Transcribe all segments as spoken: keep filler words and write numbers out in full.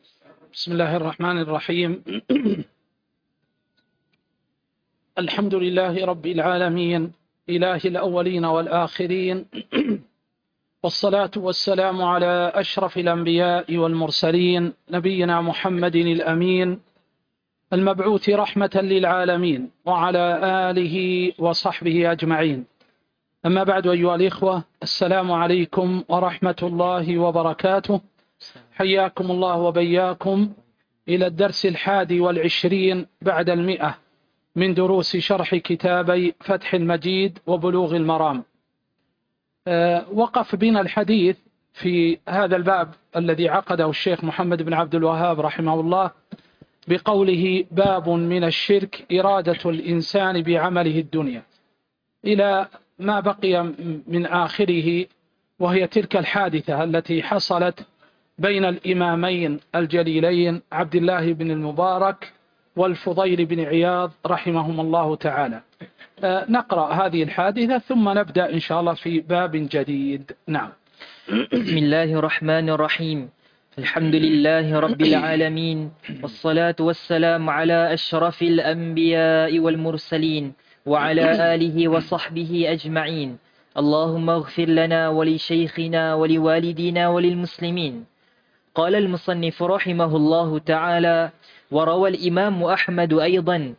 بسم الله الرحمن الرحيم. الحمد لله رب العالمين، إله الأولين والآخرين، والصلاة والسلام على أشرف الأنبياء والمرسلين، نبينا محمد الأمين المبعوث رحمة للعالمين، وعلى آله وصحبه أجمعين. أما بعد، أيها الإخوة، السلام عليكم ورحمة الله وبركاته. حياكم الله وبياكم إلى الدرس الحادي والعشرين بعد المئة من دروس شرح كتابي فتح المجيد وبلوغ المرام. أه وقف بنا الحديث في هذا الباب الذي عقده الشيخ محمد بن عبد الوهاب رحمه الله بقوله: باب من الشرك إرادة الإنسان بعمله الدنيا، إلى ما بقي من آخره، وهي تلك الحادثة التي حصلت بين الإمامين الجليلين عبد الله بن المبارك والفضيل بن عياض رحمهم الله تعالى. نقرأ هذه الحادثة ثم نبدأ إن شاء الله في باب جديد. نعم. بسم الله الرحمن الرحيم. الحمد لله رب العالمين، والصلاة والسلام على أشرف الأنبياء والمرسلين وعلى آله وصحبه أجمعين. اللهم اغفر لنا ولشيخنا ولوالدينا وللمسلمين. قال المصنف رحمه الله تعالى: وروى الإمام أحمد أيضا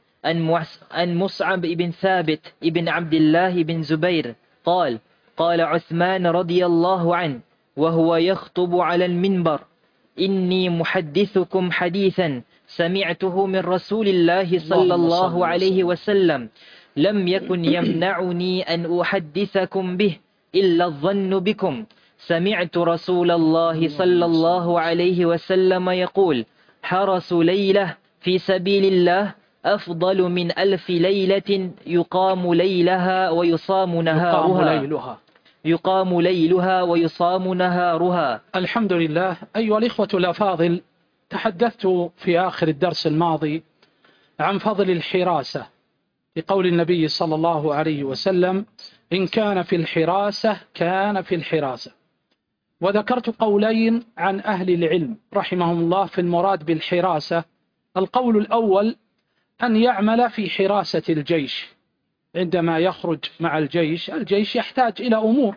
أن مصعب بن ثابت بن عبد الله بن زبير قال: قال عثمان رضي الله عنه وهو يخطب على المنبر: إني محدثكم حديثا سمعته من رسول الله صلى الله عليه وسلم، لم يكن يمنعني أن أحدثكم به إلا الظن بكم. سمعت رسول الله صلى الله عليه وسلم يقول: حرس ليلة في سبيل الله أفضل من ألف ليلة يقام ليلها ويصام نهارها. يقام ليلها يقام ليلها ويصام نهارها. الحمد لله. أيها الإخوة الأفاضل، تحدثت في آخر الدرس الماضي عن فضل الحراسة بقول النبي صلى الله عليه وسلم: إن كان في الحراسة كان في الحراسة. وذكرت قولين عن أهل العلم رحمهم الله في المراد بالحراسة. القول الأول أن يعمل في حراسة الجيش، عندما يخرج مع الجيش، الجيش يحتاج إلى أمور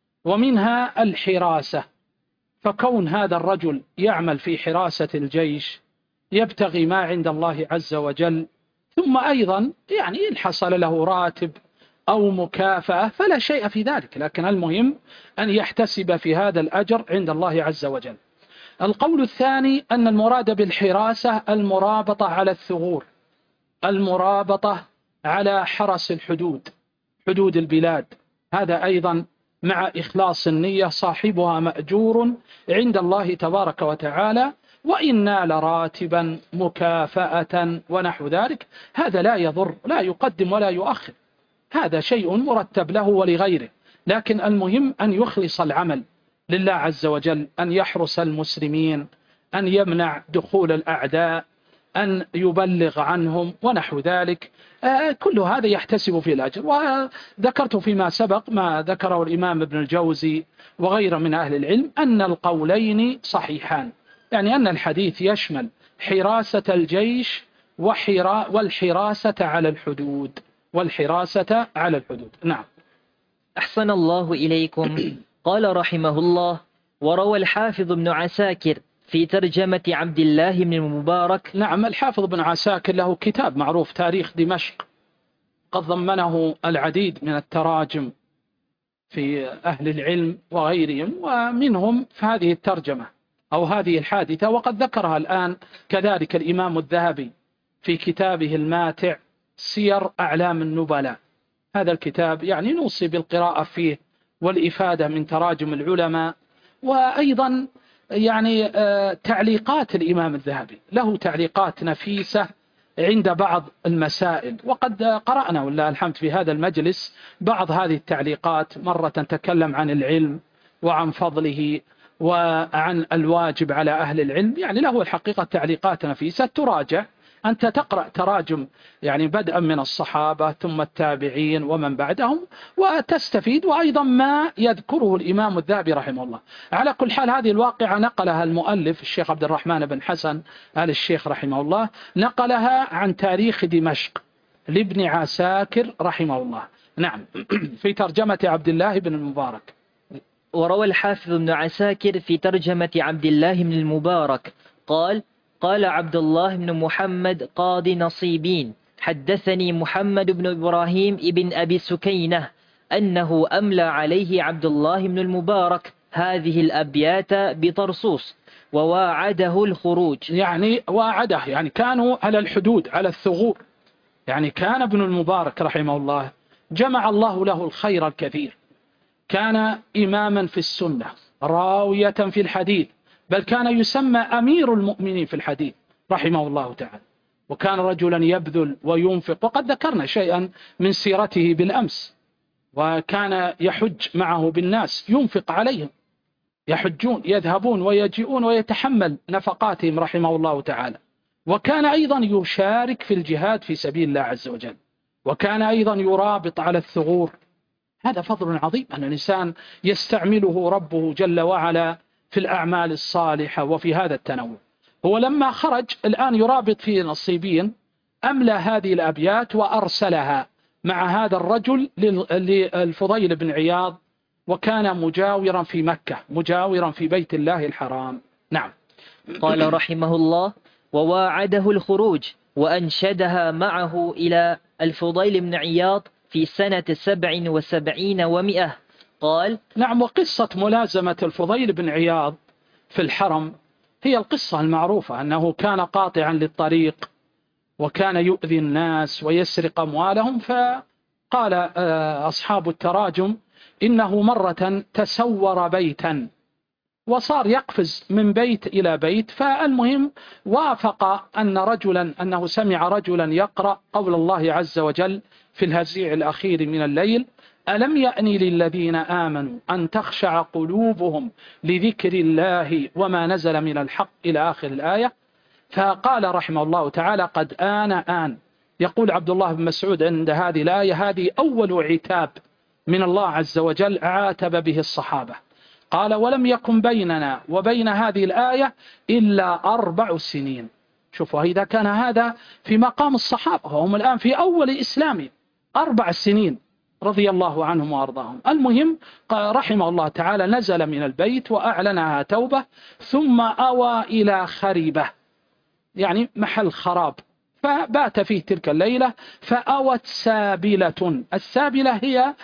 ومنها الحراسة، فكون هذا الرجل يعمل في حراسة الجيش يبتغي ما عند الله عز وجل، ثم أيضا يعني إن حصل له راتب أو مكافأة فلا شيء في ذلك، لكن المهم أن يحتسب في هذا الأجر عند الله عز وجل. القول الثاني أن المراد بالحراسة المرابطة على الثغور، المرابطة على حرس الحدود، حدود البلاد، هذا أيضا مع إخلاص النية صاحبها مأجور عند الله تبارك وتعالى، وإن نال راتبا مكافأة ونحو ذلك هذا لا يضر، لا يقدم ولا يؤخر، هذا شيء مرتب له ولغيره، لكن المهم أن يخلص العمل لله عز وجل، أن يحرس المسلمين، أن يمنع دخول الأعداء، أن يبلغ عنهم ونحو ذلك. آه كل هذا يحتسب في الأجر. وذكرت فيما سبق ما ذكره الإمام ابن الجوزي وغيره من أهل العلم أن القولين صحيحان، يعني أن الحديث يشمل حراسة الجيش وحرا والحراسة على الحدود والحراسة على الحدود. نعم. أحسن الله إليكم. قال رحمه الله: وروى الحافظ بن عساكر في ترجمة عبد الله بن المبارك. نعم، الحافظ بن عساكر له كتاب معروف تاريخ دمشق، قد ضمنه العديد من التراجم في أهل العلم وغيرهم، ومنهم في هذه الترجمة أو هذه الحادثة، وقد ذكرها الآن كذلك الإمام الذهبي في كتابه الماتع سير أعلام النبلاء. هذا الكتاب يعني نوصي بالقراءة فيه والإفادة من تراجم العلماء، وأيضا يعني تعليقات الإمام الذهبي، له تعليقات نفيسة عند بعض المسائل، وقد قرأنا والله الحمد في هذا المجلس بعض هذه التعليقات. مرة تكلم عن العلم وعن فضله وعن الواجب على أهل العلم، يعني له الحقيقة تعليقات نفيسة تراجع أنت تقرأ تراجم يعني بدءا من الصحابة ثم التابعين ومن بعدهم وتستفيد، وأيضا ما يذكره الإمام الذهبي رحمه الله. على كل حال هذه الواقعة نقلها المؤلف الشيخ عبد الرحمن بن حسن آل الشيخ رحمه الله، نقلها عن تاريخ دمشق لابن عساكر رحمه الله. نعم. في ترجمة عبد الله بن المبارك. وروى الحافظ ابن عساكر في ترجمة عبد الله بن المبارك قال: قال عبد الله بن محمد قاضي نصيبين حدثني محمد بن إبراهيم ابن أبي سكينة أنه أملى عليه عبد الله بن المبارك هذه الأبيات بطرسوس وواعده الخروج. يعني واعده، يعني كانوا على الحدود على الثغور. يعني كان ابن المبارك رحمه الله جمع الله له الخير الكثير، كان إماما في السنة، راوية في الحديث، بل كان يسمى أمير المؤمنين في الحديث رحمه الله تعالى، وكان رجلا يبذل وينفق، وقد ذكرنا شيئا من سيرته بالأمس. وكان يحج معه بالناس، ينفق عليهم، يحجون يذهبون ويجيئون ويتحمل نفقاتهم رحمه الله تعالى. وكان أيضا يشارك في الجهاد في سبيل الله عز وجل، وكان أيضا يرابط على الثغور. هذا فضل عظيم أن الإنسان يستعمله ربه جل وعلا في الأعمال الصالحة وفي هذا التنوع. هو لما خرج الآن يرابط في نصيبين أملى هذه الأبيات وأرسلها مع هذا الرجل للفضيل بن عياض، وكان مجاورا في مكة، مجاورا في بيت الله الحرام. نعم. قال رحمه الله: وواعده الخروج وأنشدها معه إلى الفضيل بن عياض في سنة سبع وسبعين ومئة. قال: نعم. وقصة ملازمة الفضيل بن عياض في الحرم هي القصة المعروفة، أنه كان قاطعا للطريق وكان يؤذي الناس ويسرق أموالهم. فقال أصحاب التراجم إنه مرة تسور بيتا وصار يقفز من بيت إلى بيت. فالمهم وافق أن رجلا أنه سمع رجلا يقرأ قول الله عز وجل في الهزيع الأخير من الليل: ألم يأني للذين آمنوا أن تخشع قلوبهم لذكر الله وما نزل من الحق إلى آخر الآية. فقال رحمه الله تعالى: قد آن آن. يقول عبد الله بن مسعود عند هذه الآية: هذه أول عتاب من الله عز وجل عاتب به الصحابة. قال: ولم يكن بيننا وبين هذه الآية إلا أربع سنين. شوفوا، إذا كان هذا في مقام الصحابة وهم الآن في أول إسلامهم، أربع سنين رضي الله عنهم وأرضاهم. المهم رحمه الله تعالى نزل من البيت وأعلنها توبة، ثم أوى إلى خريبة، يعني محل خراب، فبات فيه تلك الليلة. فأوت سابلة. السابلة هي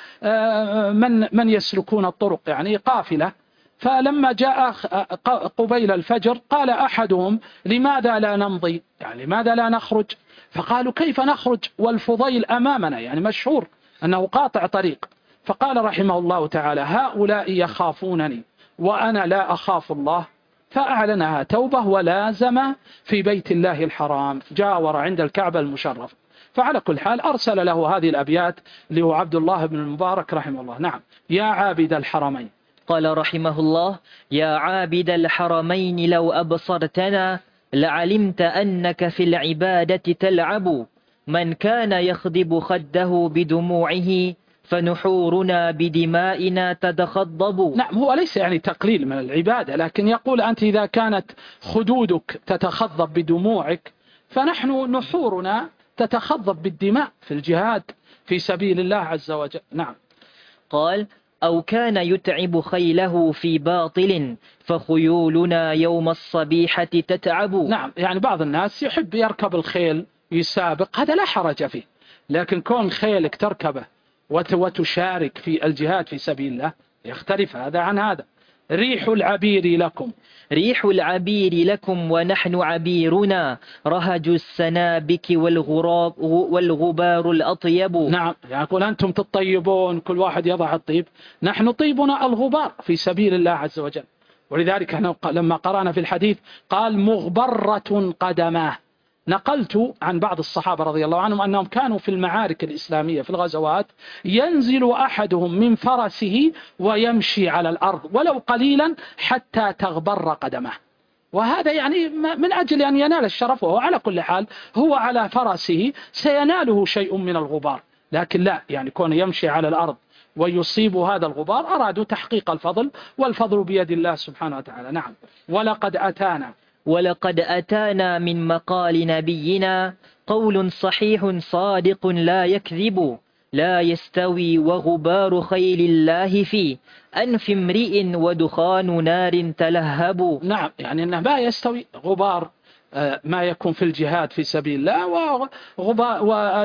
من من يسلكون الطرق، يعني قافلة. فلما جاء قبيل الفجر قال أحدهم: لماذا لا نمضي؟ يعني لماذا لا نخرج؟ فقالوا: كيف نخرج والفضيل أمامنا؟ يعني مشهور أنه قاطع طريق. فقال رحمه الله تعالى: هؤلاء يخافونني وأنا لا أخاف الله. فأعلنها توبة ولازم في بيت الله الحرام، جاور عند الكعبة المشرف. فعلى كل حال أرسل له هذه الأبيات له عبد الله بن المبارك رحمه الله. نعم. يا عابد الحرمين. قال رحمه الله: يا عابد الحرمين لو أبصرتنا لعلمت أنك في العبادة تلعب. من كان يخضب خده بدموعه فنحورنا بدمائنا تتخضب. نعم. هو ليس يعني تقليل من العبادة، لكن يقول أنت إذا كانت خدودك تتخضب بدموعك فنحن نحورنا تتخضب بالدماء في الجهاد في سبيل الله عز وجل. نعم. قال: أو كان يتعب خيله في باطل فخيولنا يوم الصبيحة تتعب. نعم. يعني بعض الناس يحب يركب الخيل يسابق، هذا لا حرج فيه، لكن كون خيلك تركبه وتشارك في الجهاد في سبيل الله يختلف هذا عن هذا. ريح العبير لكم. ريح العبير لكم ونحن عبيرنا رهج السنابك والغراب والغبار الأطيب. نعم. يقول أنتم تطيبون، كل واحد يضع الطيب، نحن طيبنا الغبار في سبيل الله عز وجل. ولذلك لما قرأنا في الحديث قال: مغبرة قدماه. نقلت عن بعض الصحابة رضي الله عنهم أنهم كانوا في المعارك الإسلامية في الغزوات ينزل أحدهم من فرسه ويمشي على الأرض ولو قليلا حتى تغبر قدمه. وهذا يعني من أجل أن ينال الشرف، وهو على كل حال هو على فرسه سيناله شيء من الغبار، لكن لا يعني كونه يمشي على الأرض ويصيب هذا الغبار، أرادوا تحقيق الفضل، والفضل بيد الله سبحانه وتعالى. نعم. ولقد أتانا ولقد أتانا من مقال نبينا قول صحيح صادق لا يكذب، لا يستوي وغبار خيل الله في أنف امرئ ودخان نار تلهب. نعم، يعني أنه ما يستوي غبار ما يكون في الجهاد في سبيل الله، وغبار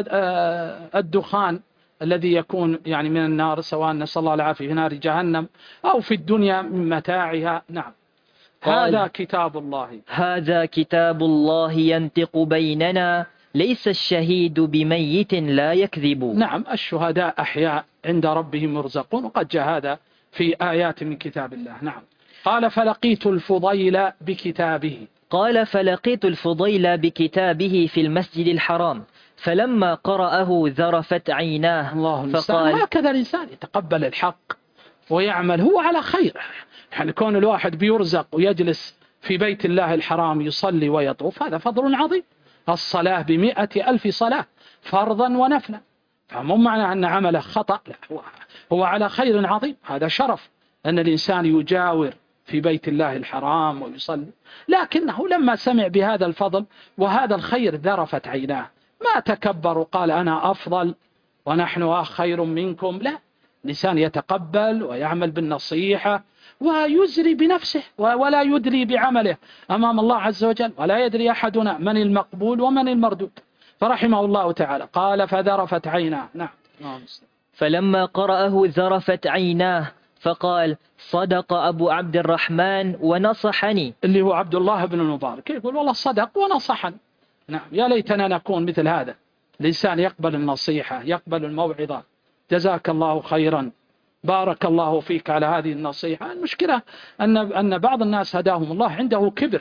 والدخان الذي يكون يعني من النار، سواء نسأل الله العافية في نار جهنم أو في الدنيا من متاعها. نعم. هذا كتاب الله هذا كتاب الله ينطق بيننا، ليس الشهيد بميت لا يكذب. نعم، الشهداء أحياء عند ربهم يرزقون، وقد جاء هذا في آيات من كتاب الله. نعم. قال فلقيت الفضيل بكتابه قال فلقيت الفضيل بكتابه في المسجد الحرام، فلما قرأه ذرفت عيناه. الله فقال هكذا الإنسان يتقبل الحق ويعمل هو على خير. يعني كون الواحد بيرزق ويجلس في بيت الله الحرام يصلي ويطوف، هذا فضل عظيم. الصلاة بمئة ألف صلاة فرضا ونفلا، فمو معنى أن عمله خطأ، لا، هو, هو على خير عظيم. هذا شرف أن الإنسان يجاور في بيت الله الحرام ويصلي، لكنه لما سمع بهذا الفضل وهذا الخير ذرفت عيناه، ما تكبر وقال أنا أفضل ونحن خير منكم، لا، الإنسان يتقبل ويعمل بالنصيحة ويزري بنفسه ولا يدري بعمله أمام الله عز وجل، ولا يدري أحدنا من المقبول ومن المردود. فرحمه الله تعالى. قال فذرفت عيناه. نعم. فلما قرأه ذرفت عيناه فقال صدق أبو عبد الرحمن ونصحني، اللي هو عبد الله بن المبارك، يقول والله صدق ونصحني. نعم. يا ليتنا نكون مثل هذا، الإنسان يقبل النصيحة، يقبل الموعظة. جزاك الله خيرا، بارك الله فيك على هذه النصيحة. المشكلة أن أن بعض الناس هداهم الله عنده كبر،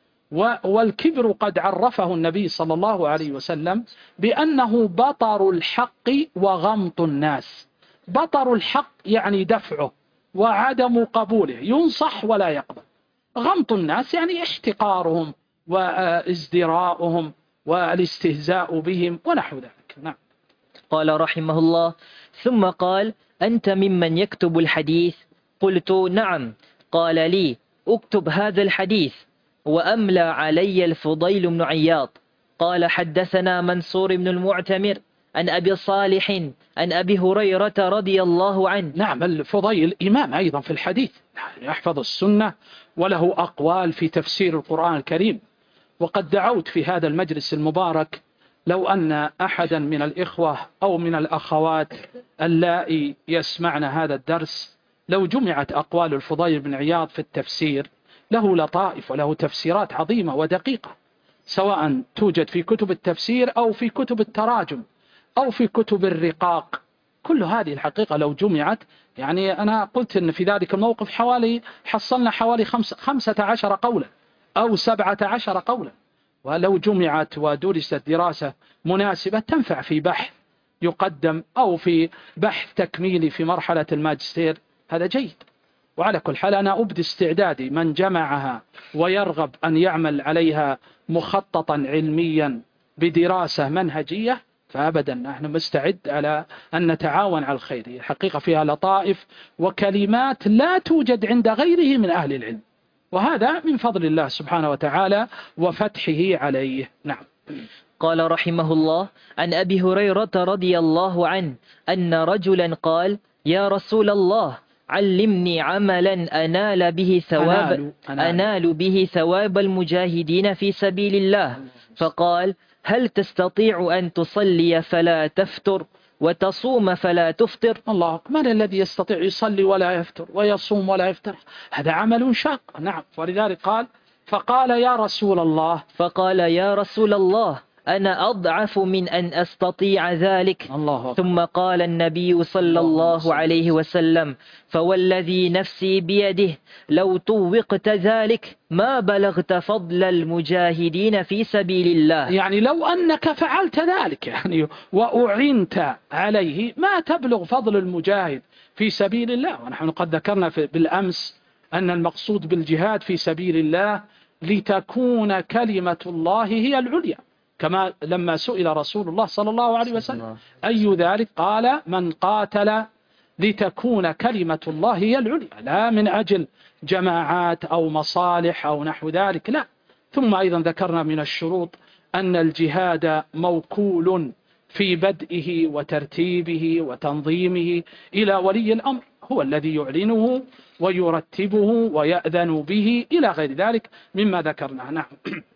والكبر قد عرفه النبي صلى الله عليه وسلم بأنه بطر الحق وغمط الناس. بطر الحق يعني دفعه وعدم قبوله، ينصح ولا يقبل. غمط الناس يعني احتقارهم وازدراؤهم والاستهزاء بهم ونحو ذلك. نعم. قال رحمه الله ثم قال أنت ممن يكتب الحديث؟ قلت نعم. قال لي اكتب هذا الحديث. وأملى علي الفضيل بن عياض قال حدثنا منصور بن المعتمر عن أبي صالح عن أبي هريرة رضي الله عنه. نعم، الفضيل إمام أيضا في الحديث، يحفظ السنة وله أقوال في تفسير القرآن الكريم. وقد دعوت في هذا المجلس المبارك لو أن أحدا من الإخوة أو من الأخوات اللائي يسمعن هذا الدرس، لو جمعت أقوال الفضيل بن عياض في التفسير، له لطائف وله تفسيرات عظيمة ودقيقة، سواء توجد في كتب التفسير أو في كتب التراجم أو في كتب الرقاق. كل هذه الحقيقة لو جمعت، يعني أنا قلت أن في ذلك الموقف حوالي حصلنا حوالي خمس خمسة عشر قولا أو سبعة عشر قولا، ولو جمعت ودرست دراسة مناسبة تنفع في بحث يقدم أو في بحث تكميلي في مرحلة الماجستير، هذا جيد. وعلى كل حال أنا أبدي استعدادي من جمعها ويرغب أن يعمل عليها مخططا علميا بدراسة منهجية، فأبدا نحن مستعد على أن نتعاون على الخير. الحقيقة فيها لطائف وكلمات لا توجد عند غيره من أهل العلم، وهذا من فضل الله سبحانه وتعالى وفتحه عليه. نعم. قال رحمه الله عن أبي هريرة رضي الله عنه أن رجلا قال يا رسول الله علمني عملا أنال به ثواب أنال, أنال. أنال به ثواب المجاهدين في سبيل الله. فقال هل تستطيع أن تصلي فلا تفتر وتصوم فلا تفطر؟ الله، من الذي يستطيع يصلي ولا يفتر ويصوم ولا يفتر؟ هذا عمل شاق. نعم. ولذلك قال فقال يا رسول الله فقال يا رسول الله أنا أضعف من أن أستطيع ذلك. الله. ثم قال النبي صلى الله عليه وسلم فوالذي نفسي بيده لو طوقت ذلك ما بلغت فضل المجاهدين في سبيل الله. يعني لو أنك فعلت ذلك يعني وأعنت عليه ما تبلغ فضل المجاهد في سبيل الله. ونحن قد ذكرنا بالأمس أن المقصود بالجهاد في سبيل الله لتكون كلمة الله هي العليا، كما لما سئل رسول الله صلى الله عليه وسلم أي ذلك قال من قاتل لتكون كلمة الله هي العليا، لا من أجل جماعات أو مصالح أو نحو ذلك، لا. ثم أيضا ذكرنا من الشروط أن الجهاد موكول في بدئه وترتيبه وتنظيمه إلى ولي الأمر، هو الذي يعلنه ويرتبه ويأذن به إلى غير ذلك مما ذكرناه. نعم.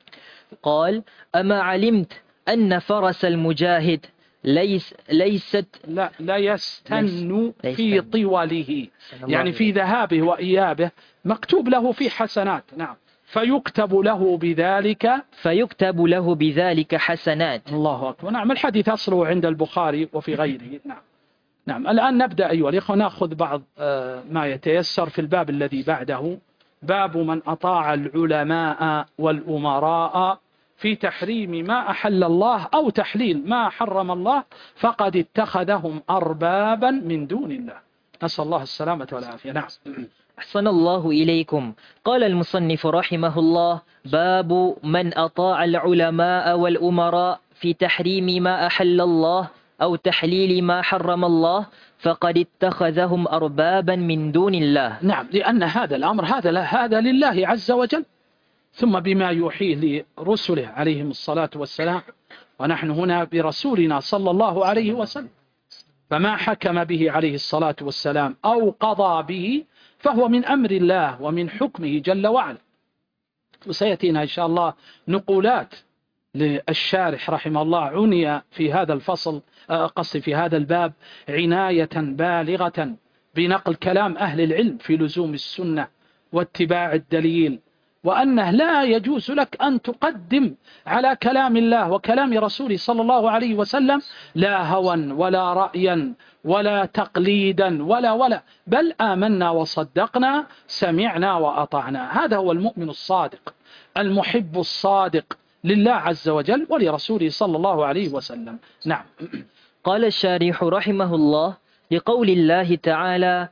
قال أما علمت أن فرس المجاهد ليس ليست لا لا يستن ليس في طوله، يعني في ذهابه وإيابه مكتوب له في حسنات. نعم. فيكتب له بذلك فيكتب له بذلك حسنات. الله أكبر. نعم. الحديث أصله عند البخاري وفي غيره. نعم. نعم. الآن نبدأ أيها الأخوة نأخذ بعض ما يتيسر في الباب الذي بعده، باب من أطاع العلماء والأمراء في تحريم ما أحل الله أو تحليل ما حرم الله فقد اتخذهم أربابا من دون الله. نسأل الله السلامة والعافية. نعم. أحسن الله إليكم. قال المصنف رحمه الله باب من أطاع العلماء والأمراء في تحريم ما أحل الله أو تحليل ما حرم الله فقد اتخذهم أربابا من دون الله. نعم. لأن هذا الأمر هذا هذا لله عز وجل، ثم بما يوحيه لرسله عليهم الصلاة والسلام، ونحن هنا برسولنا صلى الله عليه وسلم، فما حكم به عليه الصلاة والسلام أو قضى به فهو من أمر الله ومن حكمه جل وعلا. وسيأتينا إن شاء الله نقولات للشارح رحمه الله عني في هذا الفصل قصد في هذا الباب عناية بالغة بنقل كلام أهل العلم في لزوم السنة واتباع الدليل، وأنه لا يجوز لك أن تقدم على كلام الله وكلام رسوله صلى الله عليه وسلم لا هوى ولا رأيا ولا تقليدا ولا ولا بل آمنا وصدقنا سمعنا وأطعنا. هذا هو المؤمن الصادق المحب الصادق لله عز وجل ولرسوله صلى الله عليه وسلم. نعم. قال الشارح رحمه الله لقول الله تعالى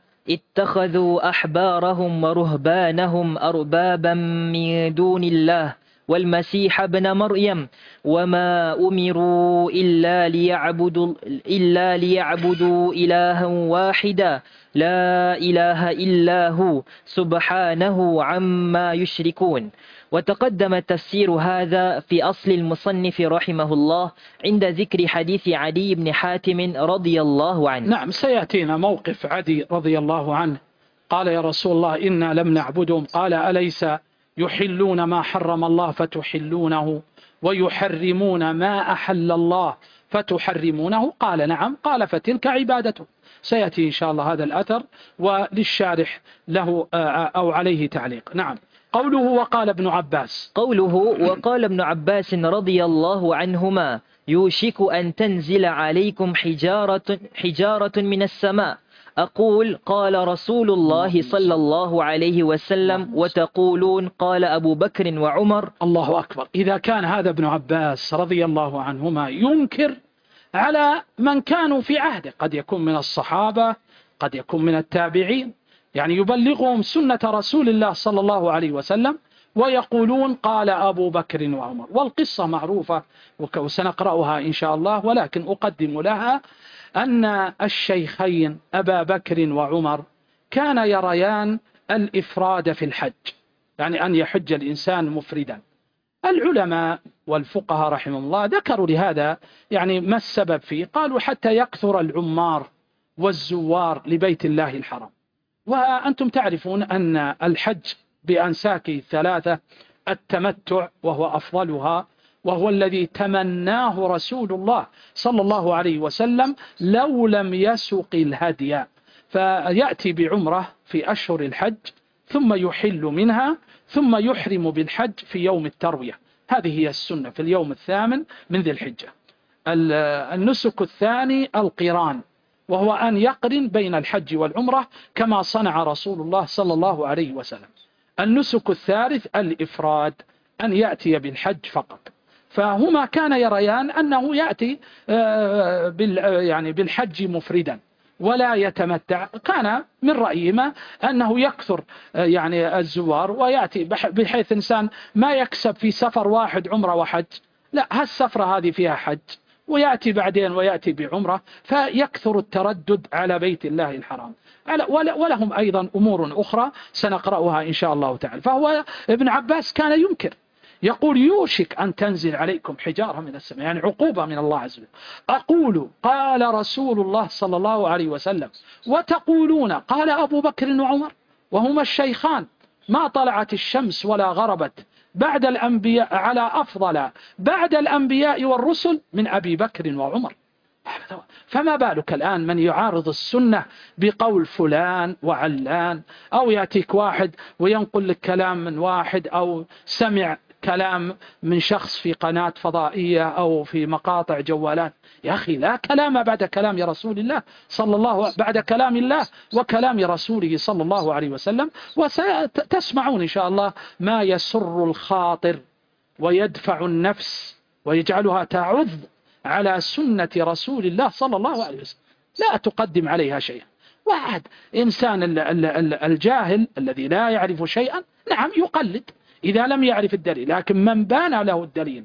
اتخذوا أحبارهم ورهبانهم أربابا من دون الله والمسيح ابن مريم وما أمروا إلا ليعبدوا, إلا ليعبدوا إلها واحدا لا إله إلا هو سبحانه عما يشركون. وتقدم تفسير هذا في أصل المصنف رحمه الله عند ذكر حديث عدي بن حاتم رضي الله عنه. نعم. سيأتينا موقف عدي رضي الله عنه قال يا رسول الله إنا لم نعبدهم، قال أليس يحلون ما حرم الله فتحلونه ويحرمون ما أحل الله فتحرمونه؟ قال نعم. قال فتلك عبادته. سيأتي إن شاء الله هذا الأثر وللشارح له أو عليه تعليق. نعم. قوله وقال ابن عباس قوله وقال ابن عباس رضي الله عنهما يوشك أن تنزل عليكم حجارة, حجارة من السماء أقول قال رسول الله صلى الله عليه وسلم وتقولون قال أبو بكر وعمر. الله أكبر. إذا كان هذا ابن عباس رضي الله عنهما ينكر على من كانوا في عهده، قد يكون من الصحابة قد يكون من التابعين، يعني يبلغهم سنة رسول الله صلى الله عليه وسلم ويقولون قال أبو بكر وعمر. والقصة معروفة وسنقرأها إن شاء الله، ولكن أقدم لها أن الشيخين أبا بكر وعمر كان يريان الإفراد في الحج، يعني أن يحج الإنسان مفردا. العلماء والفقهاء رحمه الله ذكروا لهذا يعني ما السبب فيه، قالوا حتى يكثر العمار والزوار لبيت الله الحرام. وأنتم تعرفون أن الحج بأنساكه الثلاثة التمتع وهو أفضلها، وهو الذي تمناه رسول الله صلى الله عليه وسلم لو لم يسق الهدي، فيأتي بعمرة في أشهر الحج ثم يحل منها ثم يحرم بالحج في يوم التروية. هذه هي السنة في اليوم الثامن من ذي الحجة. النسك الثاني القران، وهو أن يقرن بين الحج والعمرة كما صنع رسول الله صلى الله عليه وسلم. النسك الثالث الإفراد، أن يأتي بالحج فقط. فهما كان يريان أنه يأتي يعني بالحج مفردا، ولا يتمتع، كان من رأيهما أنه يكثر يعني الزوار ويأتي بحيث إنسان ما يكسب في سفر واحد عمره وحج، لا، هالسفرة هذه فيها حج ويأتي بعدين ويأتي بعمره، فيكثر التردد على بيت الله الحرام. ولهم أيضا أمور أخرى سنقرأها إن شاء الله تعالى. فهو ابن عباس كان ينكر، يقول يوشك أن تنزل عليكم حجارة من السماء، يعني عقوبة من الله عز وجل. أقول قال رسول الله صلى الله عليه وسلم وتقولون قال أبو بكر وعمر وهما الشيخان ما طلعت الشمس ولا غربت بعد الأنبياء على أفضل بعد الأنبياء والرسل من أبي بكر وعمر. فما بالك الآن من يعارض السنة بقول فلان وعلان، أو يأتيك واحد وينقل لك كلام من واحد، أو سمع كلام من شخص في قناة فضائية أو في مقاطع جوالات. يا أخي لا كلام بعد كلام يا رسول الله صلى الله بعد كلام الله وكلام رسوله صلى الله عليه وسلم. وستسمعون إن شاء الله ما يسر الخاطر ويدفع النفس ويجعلها تعذ على سنة رسول الله صلى الله عليه وسلم، لا تقدم عليها شيئا. واحد إنسان الجاهل الذي لا يعرف شيئا نعم يقلد إذا لم يعرف الدليل، لكن من بان له الدليل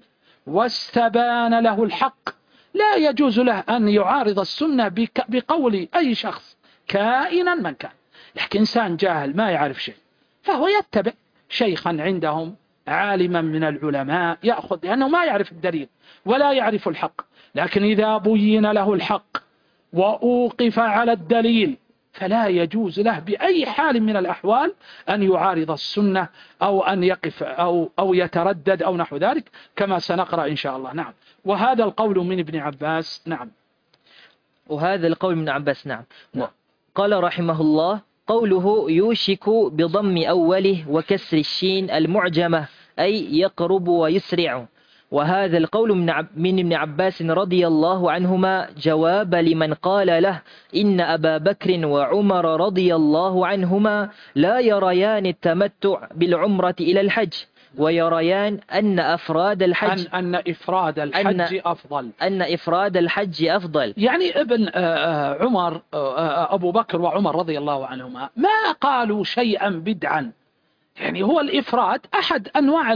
واستبان له الحق لا يجوز له أن يعارض السنة بقول أي شخص كائنا من كان. لكن إنسان جاهل ما يعرف شيء فهو يتبع شيخا عندهم عالما من العلماء يأخذ، لأنه ما يعرف الدليل ولا يعرف الحق. لكن إذا بين له الحق وأوقف على الدليل فلا يجوز له بأي حال من الأحوال أن يعارض السنة أو أن يقف أو, أو يتردد أو نحو ذلك كما سنقرأ إن شاء الله. نعم. وهذا القول من ابن عباس. نعم. وهذا القول من عباس. نعم. نعم. قال رحمه الله قوله يوشك بضم أوله وكسر الشين المعجمة أي يقرب ويسرع. وهذا القول من, عب من ابن عباس رضي الله عنهما جواب لمن قال له إن أبا بكر وعمر رضي الله عنهما لا يريان التمتع بالعمرة إلى الحج، ويريان أن أفراد الحج أن, أن إفراد الحج أن أفضل أن إفراد الحج أفضل. يعني ابن عمر أبو بكر وعمر رضي الله عنهما ما قالوا شيئا بدعا، يعني هو الإفراد أحد أنواع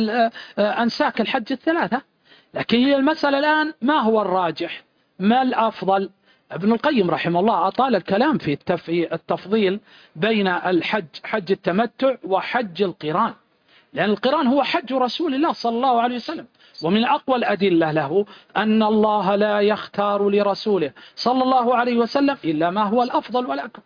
أنساك الحج الثلاثة. لكن المسألة الآن ما هو الراجح ما الأفضل؟ ابن القيم رحمه الله أطال الكلام في التفضيل بين الحج حج التمتع وحج القران، لأن القران هو حج رسول الله صلى الله عليه وسلم، ومن أقوى الأدلة له أن الله لا يختار لرسوله صلى الله عليه وسلم إلا ما هو الأفضل والأكمل.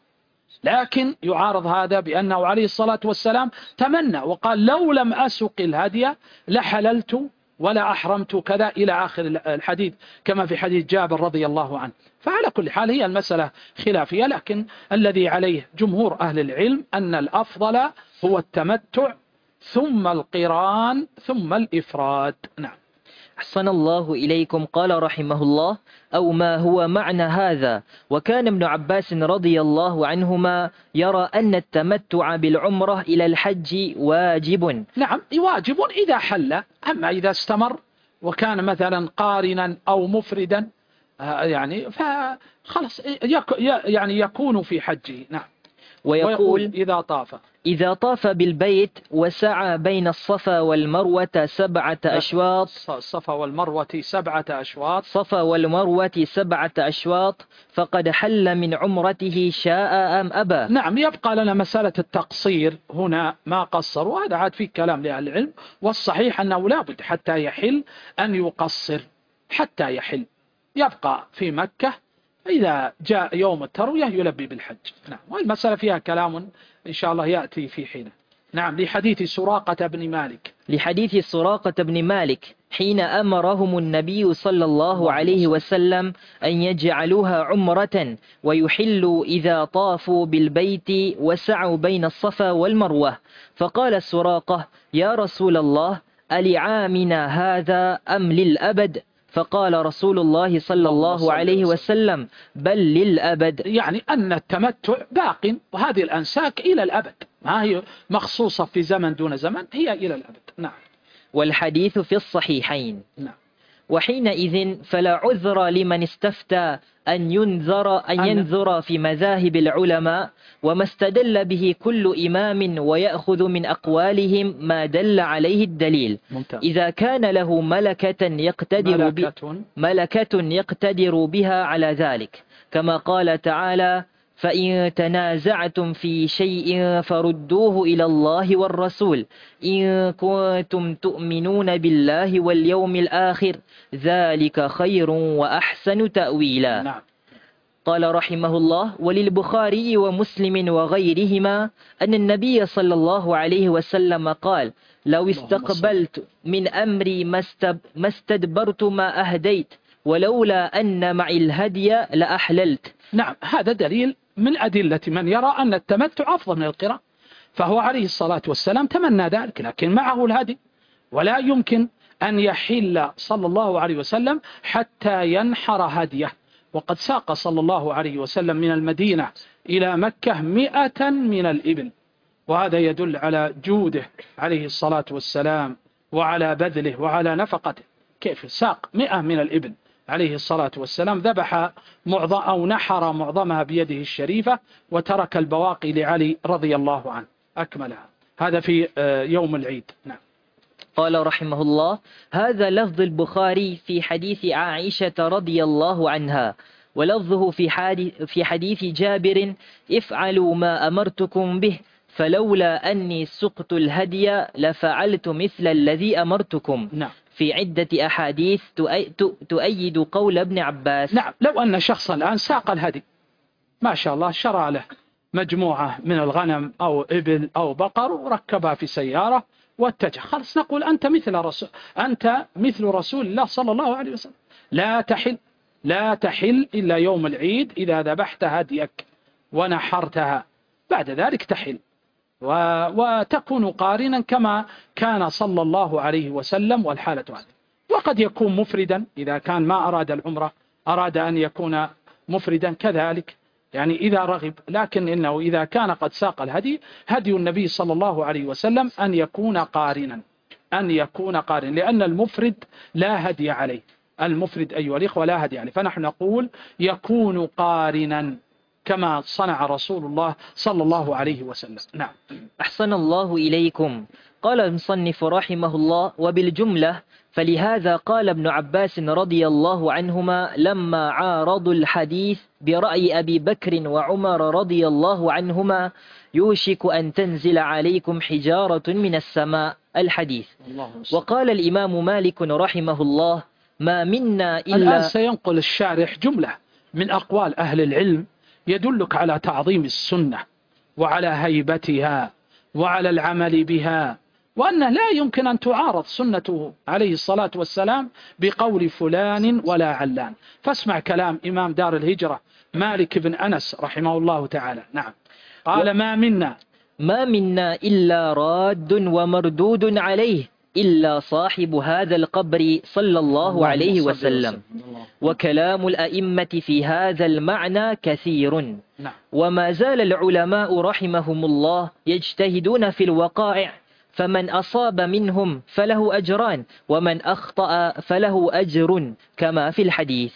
لكن يعارض هذا بأنه عليه الصلاة والسلام تمنى وقال لو لم أسق الهدي لحللت ولا أحرمت كذا إلى آخر الحديث كما في حديث جابر رضي الله عنه. فعلى كل حال هي المسألة خلافية، لكن الذي عليه جمهور أهل العلم أن الأفضل هو التمتع ثم القران ثم الإفراد. نعم. أحسن الله إليكم. قال رحمه الله أو ما هو معنى هذا. وكان ابن عباس رضي الله عنهما يرى أن التمتع بالعمرة إلى الحج واجب. نعم واجب إذا حل، أما إذا استمر وكان مثلا قارنا أو مفردا يعني فخلص يعني يكون في حجه. نعم. ويقول إذا طاف إذا طاف بالبيت وسعى بين الصفا والمروة سبعة أشواط الصفا والمروة سبعة أشواط صفا والمروة سبعة أشواط فقد حل من عمرته شاء أم أبى. نعم. يبقى لنا مسألة التقصير هنا ما قصر، وهذا عاد فيه كلام لأهل العلم، والصحيح أنه لا بد حتى يحل أن يقصر حتى يحل، يبقى في مكة إذا جاء يوم التروية يلبي بالحج. نعم. والمسألة فيها كلام إن شاء الله يأتي في حينه. نعم. لحديث سراقة بن مالك لحديث سراقة بن مالك حين أمرهم النبي صلى الله عليه وسلم أن يجعلوها عمرة ويحلوا إذا طافوا بالبيت وسعوا بين الصفا والمروة، فقال سراقة يا رسول الله ألعامنا هذا أم للأبد؟ فقال رسول الله صلى الله عليه وسلم بل للأبد، يعني أن التمتع باق، وهذه الأنساك إلى الأبد، ما هي مخصوصة في زمن دون زمن، هي إلى الأبد. نعم. والحديث في الصحيحين. نعم. وحينئذ فلا عذر لمن استفتى أن ينذر أن ينذر في مذاهب العلماء وما استدل به كل إمام ويأخذ من أقوالهم ما دل عليه الدليل. ممتاز. إذا كان له ملكة يقتدر ملكة. ملكة يقتدر بها على ذلك، كما قال تعالى: فإن تنازعتم في شيء فردوه إلى الله والرسول إن كنتم تؤمنون بالله واليوم الآخر ذلك خير وأحسن تأويلا. نعم. قال رحمه الله: وللبخاري ومسلم وغيرهما أن النبي صلى الله عليه وسلم قال: لو استقبلت من أمري ما استدبرت ما أهديت ولولا أن معي الهدي لأحللت. نعم، هذا دليل من أدلة من يرى أن التمتع أفضل من القراء، فهو عليه الصلاة والسلام تمنى ذلك لكن معه الهدي، ولا يمكن أن يحل صلى الله عليه وسلم حتى ينحر هديه. وقد ساق صلى الله عليه وسلم من المدينة إلى مكة مئة من الإبل، وهذا يدل على جوده عليه الصلاة والسلام وعلى بذله وعلى نفقته. كيف ساق مئة من الإبل عليه الصلاة والسلام، ذبح معظم أو نحر معظمها بيده الشريفة وترك البواقي لعلي رضي الله عنه أكملها. هذا في يوم العيد. نعم. قال رحمه الله: هذا لفظ البخاري في حديث عائشة رضي الله عنها، ولفظه في حديث, في حديث جابر: افعلوا ما أمرتكم به فلولا أني سقت الهدي لفعلت مثل الذي أمرتكم. نعم. في عدة أحاديث تؤيد قول ابن عباس. نعم، لو أن شخصا الآن ساق الهدي ما شاء الله، شرع له مجموعة من الغنم أو إبل أو بقر وركبها في سيارة واتجه، خلص نقول أنت مثل رسول أنت مثل رسول الله صلى الله عليه وسلم. لا تحل لا تحل إلا يوم العيد إذا ذبحت هديك ونحرتها، بعد ذلك تحل وتكون قارنا كما كان صلى الله عليه وسلم والحالة هذه. وقد يكون مفردا إذا كان ما أراد العمرة، أراد أن يكون مفردا كذلك، يعني إذا رغب. لكن إنه إذا كان قد ساق الهدي، هدي النبي صلى الله عليه وسلم أن يكون قارنا أن يكون قارنا لأن المفرد لا هدي عليه. المفرد أيها الإخوة لا هدي عليه، فنحن نقول يكون قارنا كما صنع رسول الله صلى الله عليه وسلم. نعم. أحسن الله إليكم. قال المصنف رحمه الله: وبالجملة فلهذا قال ابن عباس رضي الله عنهما لما عارضوا الحديث برأي أبي بكر وعمر رضي الله عنهما: يوشك أن تنزل عليكم حجارة من السماء، الحديث. وقال الإمام مالك رحمه الله: ما منا إلا. الآن سينقل الشارح جملة من أقوال أهل العلم يدلك على تعظيم السنة وعلى هيبتها وعلى العمل بها، وأنه لا يمكن أن تعارض سنته عليه الصلاة والسلام بقول فلان ولا علان. فاسمع كلام إمام دار الهجرة مالك بن أنس رحمه الله تعالى. نعم. قال: ما منا ما منا إلا راد ومردود عليه إلا صاحب هذا القبر صلى الله عليه وسلم. وكلام الأئمة في هذا المعنى كثير. نعم. وما زال العلماء رحمهم الله يجتهدون في الوقائع، فمن أصاب منهم فله أجران ومن أخطأ فله أجر كما في الحديث.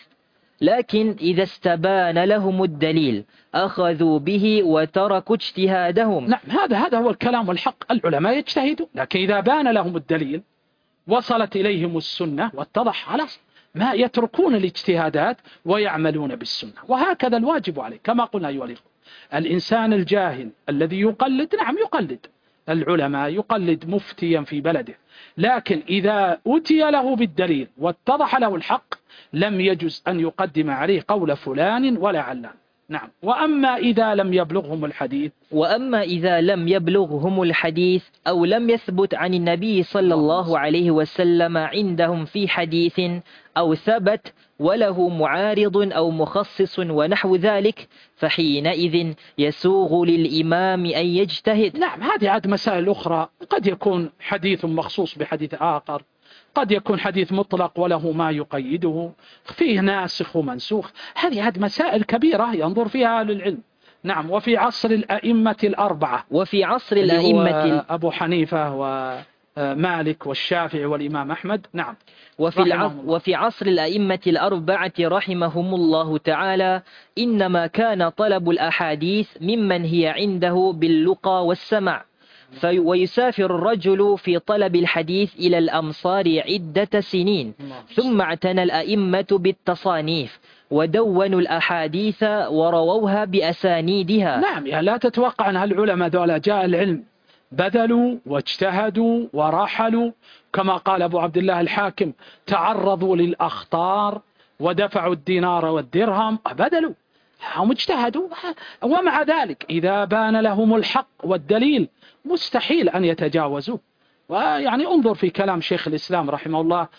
لكن إذا استبان لهم الدليل أخذوا به وتركوا اجتهادهم. نعم، هذا هذا هو الكلام والحق. العلماء يجتهدوا، لكن إذا بان لهم الدليل وصلت إليهم السنة واتضح خلاص ما يتركون الاجتهادات ويعملون بالسنة. وهكذا الواجب عليه كما قلنا أيها الإخوة. الإنسان الجاهل الذي يقلد، نعم يقلد العلماء، يقلد مفتيا في بلده، لكن إذا أتي له بالدليل واتضح له الحق لم يجوز أن يقدم عليه قول فلان ولا علان. نعم. وأما إذا لم يبلغهم الحديث وأما إذا لم يبلغهم الحديث أو لم يثبت عن النبي صلى الله عليه وسلم عندهم في حديث أو ثبت وله معارض أو مخصص ونحو ذلك، فحينئذ يسوغ للإمام أن يجتهد. نعم، هذه عاد مسائل أخرى. قد يكون حديث مخصوص بحديث آخر، قد يكون حديث مطلق وله ما يقيده، فيه ناسخ ومنسوخ. هذه هذه مسائل كبيرة ينظر فيها أهل العلم. نعم. وفي عصر الأئمة الأربعة وفي عصر الأئمة أبو حنيفة مالك والشافعي والإمام أحمد. نعم. وفي, العصر وفي عصر الأئمة الأربعة رحمهم الله تعالى إنما كان طلب الأحاديث ممن هي عنده باللقى والسمع، ويسافر الرجل في طلب الحديث إلى الأمصار عدة سنين، ثم اعتنى الأئمة بالتصانيف ودونوا الأحاديث ورووها بأسانيدها. نعم، يعني لا تتوقع أن هالعلماء ذولا جاء العلم بذلوا واجتهدوا ورحلوا، كما قال أبو عبد الله الحاكم تعرضوا للأخطار ودفعوا الدينار والدرهم، بذلوا هم اجتهدوا، ومع ذلك إذا بان لهم الحق والدليل مستحيل أن يتجاوزوه. ويعني انظر في كلام شيخ الإسلام رحمه الله،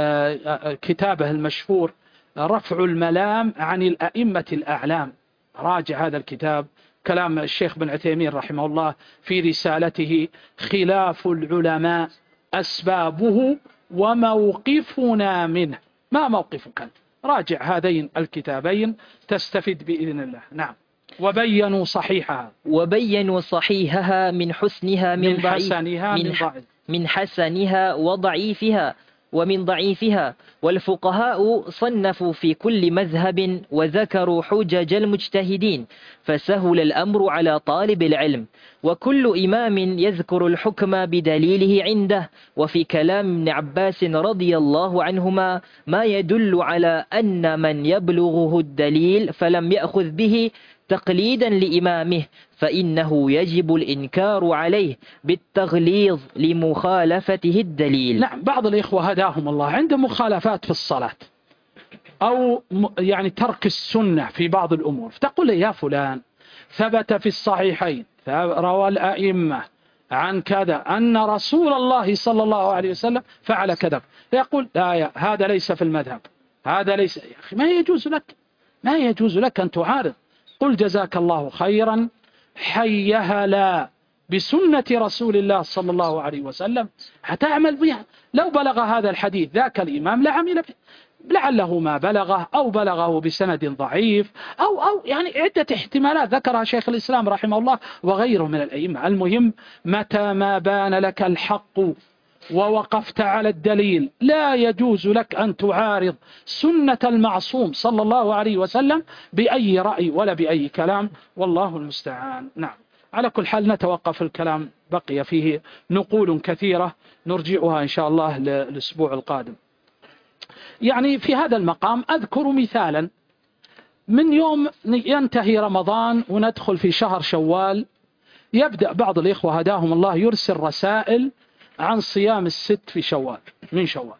كتابه المشهور رفع الملام عن الأئمة الأعلام، راجع هذا الكتاب، كلام الشيخ بن عثيمين رحمه الله في رسالته خلاف العلماء أسبابه وموقفنا منه. ما موقفك؟ راجع هذين الكتابين تستفيد بإذن الله. نعم. وبينوا صحيحها وبينوا صحيحها من حسنها من, من حسنها من, من, من حسنها وضعيفها ومن ضعيفها. والفقهاء صنفوا في كل مذهب وذكروا حجج المجتهدين، فسهل الأمر على طالب العلم، وكل إمام يذكر الحكم بدليله عنده. وفي كلام ابن عباس رضي الله عنهما ما يدل على أن من يبلغه الدليل فلم يأخذ به تقليدا لإمامه فإنه يجب الإنكار عليه بالتغليظ لمخالفته الدليل. نعم، بعض الإخوة هداهم الله عنده مخالفات في الصلاة أو يعني ترك السنة في بعض الأمور، فتقول يا فلان ثبت في الصحيحين روى الأئمة عن كذا أن رسول الله صلى الله عليه وسلم فعل كذا، فيقول لا يا هذا ليس في المذهب، هذا ليس. يا أخي ما يجوز لك ما يجوز لك أن تعارض. قل جزاك الله خيرا حيها لا بسنة رسول الله صلى الله عليه وسلم هتعمل بها. لو بلغ هذا الحديث ذاك الإمام لعمل به، لعله ما بلغه أو بلغه بسند ضعيف أو أو يعني عدة احتمالات ذكرها شيخ الإسلام رحمه الله وغيره من الأئمة. المهم متى ما بان لك الحق ووقفت على الدليل لا يجوز لك أن تعارض سنة المعصوم صلى الله عليه وسلم بأي رأي ولا بأي كلام، والله المستعان. نعم. على كل حال نتوقف، الكلام بقي فيه نقول كثيرة نرجعها إن شاء الله للأسبوع القادم. يعني في هذا المقام أذكر مثالا، من يوم ينتهي رمضان وندخل في شهر شوال يبدأ بعض الإخوة هداهم الله يرسل رسائل عن صيام الست في شوال من شوال،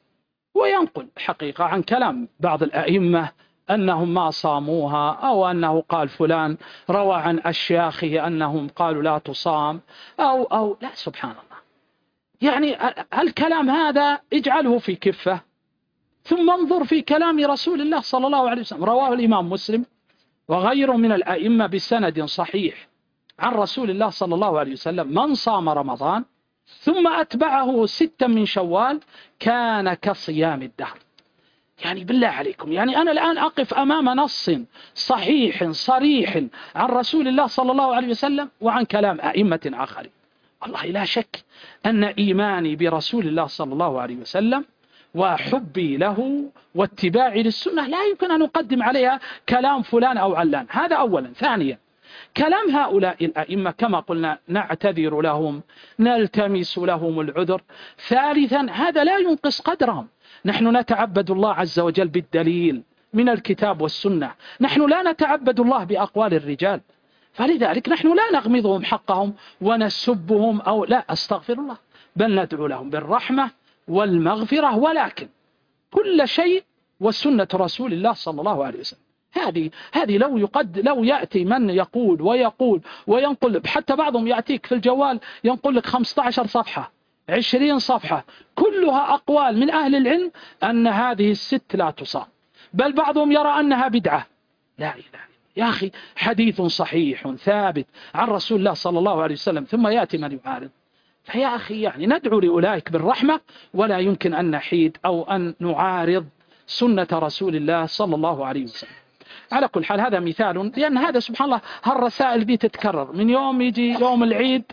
وينقل حقيقة عن كلام بعض الأئمة أنهم ما صاموها، أو أنه قال فلان روى عن أشياخه أنهم قالوا لا تصام، أو أو لا، سبحان الله. يعني الكلام هذا اجعله في كفة، ثم انظر في كلام رسول الله صلى الله عليه وسلم، رواه الإمام مسلم وغيره من الأئمة بسند صحيح عن رسول الله صلى الله عليه وسلم: من صام رمضان ثم أتبعه ستا من شوال كان كصيام الدهر. يعني بالله عليكم، يعني أنا الآن أقف أمام نص صحيح صريح عن رسول الله صلى الله عليه وسلم وعن كلام أئمة آخرين. والله لا شك أن إيماني برسول الله صلى الله عليه وسلم وحبي له واتباعي للسنة لا يمكن أن أقدم عليها كلام فلان أو علان. هذا أولا. ثانيا، كلام هؤلاء الأئمة كما قلنا نعتذر لهم، نلتمس لهم العذر. ثالثا، هذا لا ينقص قدرهم. نحن نتعبد الله عز وجل بالدليل من الكتاب والسنة، نحن لا نتعبد الله بأقوال الرجال، فلذلك نحن لا نغمضهم حقهم ونسبهم أو لا، أستغفر الله، بل ندعو لهم بالرحمة والمغفرة، ولكن كل شيء وسنة رسول الله صلى الله عليه وسلم. هذه هذه لو يقد لو يأتي من يقول ويقول وينقل، حتى بعضهم يأتيك في الجوال ينقل لك خمسة عشر صفحة عشرين صفحة كلها أقوال من أهل العلم أن هذه الست لا تصام، بل بعضهم يرى أنها بدعة. لا إله إلا يا أخي، حديث صحيح ثابت عن رسول الله صلى الله عليه وسلم ثم يأتي من يعارض. فيا أخي يعني ندعو لأولئك بالرحمة، ولا يمكن أن نحيد أو أن نعارض سنة رسول الله صلى الله عليه وسلم. على كل حال هذا مثال، لأن هذا سبحان الله هالرسائل دي تتكرر من يوم يجي يوم العيد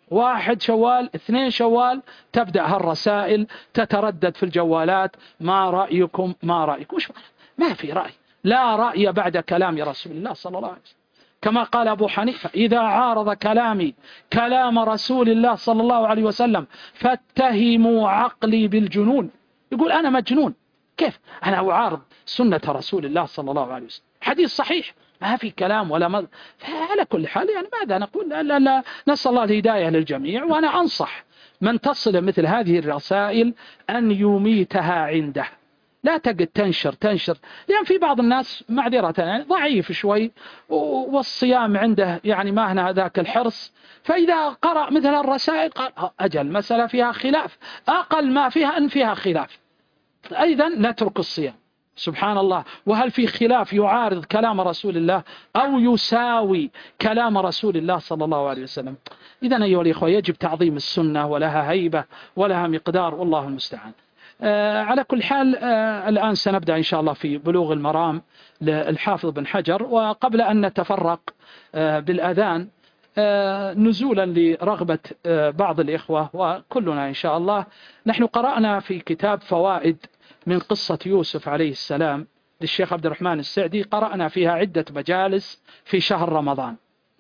واحد شوال، اثنين شوال، تبدأ هالرسائل تتردد في الجوالات: ما رأيكم ما رأيكم. وش ما في رأي، لا رأي بعد كلام رسول الله صلى الله عليه وسلم. كما قال أبو حنيفة: إذا عارض كلامي كلام رسول الله صلى الله عليه وسلم فاتهموا عقلي بالجنون. يقول أنا مجنون، كيف أنا أعارض سنة رسول الله صلى الله عليه وسلم؟ حديث صحيح ما في كلام ولا مض... فعلى كل حال يعني ماذا نقول؟ لا لا لا، نسأل الله الهداية للجميع. وأنا أنصح من تصل مثل هذه الرسائل أن يميتها عنده، لا تقد تنشر تنشر لأن في بعض الناس معذرة يعني ضعيف شوي والصيام عنده يعني ما هنا ذاك الحرص، فإذا قرأ مثل الرسائل قال أجل مسألة فيها خلاف، أقل ما فيها أن فيها خلاف، أيضا نترك الصيام. سبحان الله، وهل في خلاف يعارض كلام رسول الله أو يساوي كلام رسول الله صلى الله عليه وسلم؟ إذن أيها الإخوة يجب تعظيم السنة، ولها هيبة ولها مقدار، والله المستعان. آه على كل حال آه الآن سنبدأ إن شاء الله في بلوغ المرام للحافظ بن حجر. وقبل أن نتفرق آه بالأذان آه نزولا لرغبة آه بعض الإخوة وكلنا إن شاء الله، نحن قرأنا في كتاب فوائد من قصة يوسف عليه السلام للشيخ عبد الرحمن السعدي، قرأنا فيها عدة مجالس في شهر رمضان،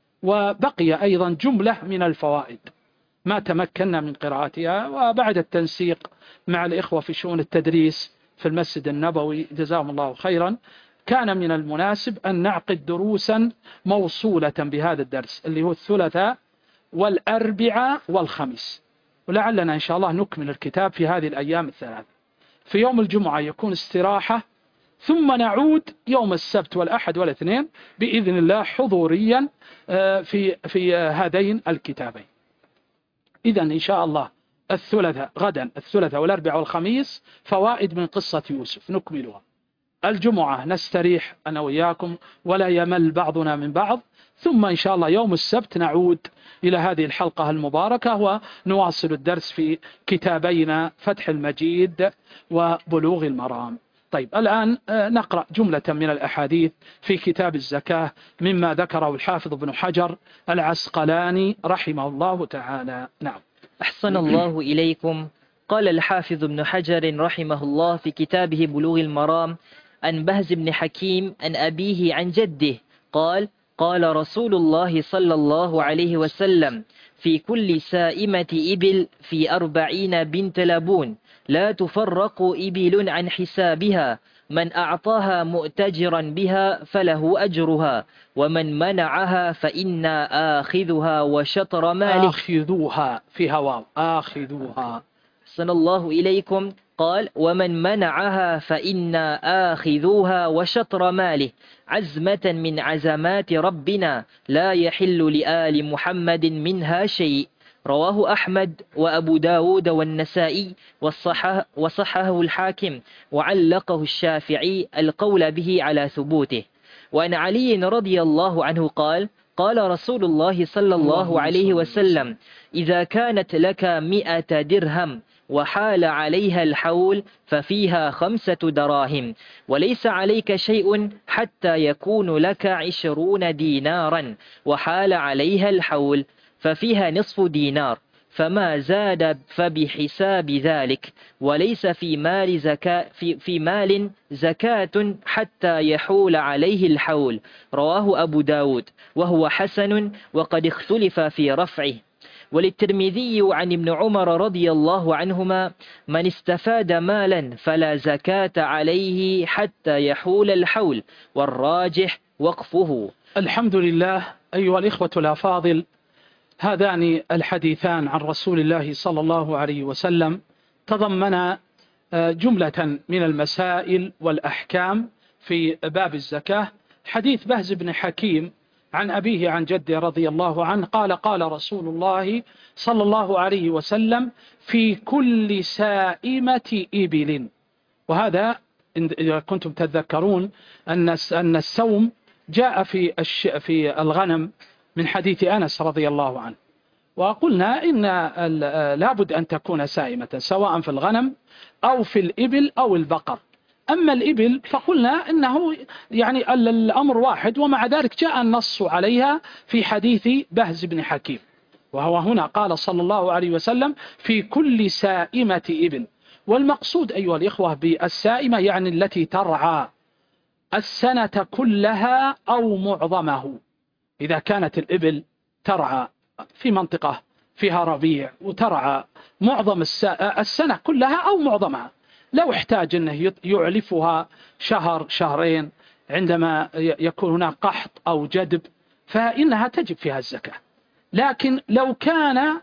وبقي أيضا جملة من الفوائد ما تمكنا من قراءتها. وبعد التنسيق مع الإخوة في شؤون التدريس في المسجد النبوي جزاهم الله خيرا، كان من المناسب أن نعقد دروسا موصولة بهذا الدرس اللي هو الثلاثاء والأربعاء والخميس، ولعلنا إن شاء الله نكمل الكتاب في هذه الأيام الثلاث. في يوم الجمعة يكون استراحة، ثم نعود يوم السبت والأحد والاثنين بإذن الله حضوريا في في هذين الكتابين. إذن إن شاء الله الثلاثاء غدا، الثلاثاء والأربعاء والخميس فوائد من قصة يوسف نكملها. الجمعة نستريح أنا وياكم ولا يمل بعضنا من بعض، ثم إن شاء الله يوم السبت نعود إلى هذه الحلقة المباركة ونواصل الدرس في كتابينا فتح المجيد وبلوغ المرام. طيب الآن نقرأ جملة من الأحاديث في كتاب الزكاة مما ذكره الحافظ ابن حجر العسقلاني رحمه الله تعالى. نعم. أحسن الله إليكم. قال الحافظ ابن حجر رحمه الله في كتابه بلوغ المرام عن بهز بن حكيم عن أبيه عن جده قال: قال رسول الله صلى الله عليه وسلم: في كل سائمة إبل في أربعين بنت لبون لا تفرق إبل عن حسابها، من أعطاها مؤتجرا بها فله أجرها، ومن منعها فإنا آخذها وشطر ماله. آخذوها فيها واو، آخذوها. صلى الله إليكم. قال: ومن منعها فإنا آخذوها وشطر ماله، عزمة من عزمات ربنا لا يحل لآل محمد منها شيء. رواه أحمد وأبو داود والنسائي وصحه, وصحه الحاكم وعلقه الشافعي القول به على ثبوته. وعن علي رضي الله عنه قال: قال رسول الله صلى الله عليه وسلم: إذا كانت لك مئة درهم وحال عليها الحول ففيها خمسة دراهم، وليس عليك شيء حتى يكون لك عشرون دينارا وحال عليها الحول ففيها نصف دينار، فما زاد فبحساب ذلك، وليس في مال زكاة في, في مال زكاة حتى يحول عليه الحول. رواه أبو داود وهو حسن وقد اختلف في رفعه. وللترمذي عن ابن عمر رضي الله عنهما: من استفاد مالا فلا زكاة عليه حتى يحول الحول، والراجح وقفه. الحمد لله. أيها الإخوة الأفاضل، هذان الحديثان عن رسول الله صلى الله عليه وسلم تضمنا جملة من المسائل والأحكام في باب الزكاة. حديث بهز بن حكيم عن أبيه عن جده رضي الله عنه قال: قال رسول الله صلى الله عليه وسلم: في كل سائمة إبل. وهذا إذا كنتم تتذكرون أن أن السوم جاء في في الغنم من حديث أنس رضي الله عنه، وقلنا إن لابد أن تكون سائمة سواء في الغنم أو في الإبل أو البقر. أما الإبل فقلنا إنه يعني الأمر واحد، ومع ذلك جاء النص عليها في حديث بهز بن حكيم. وهو هنا قال صلى الله عليه وسلم في كل سائمة إبل. والمقصود أيها الإخوة بالسائمة يعني التي ترعى السنة كلها أو معظمه. إذا كانت الإبل ترعى في منطقة فيها ربيع وترعى معظم السنة كلها أو معظمها، لو احتاج أنه يعلفها شهر شهرين عندما يكون هناك قحط أو جدب فإنها تجب فيها الزكاة. لكن لو كان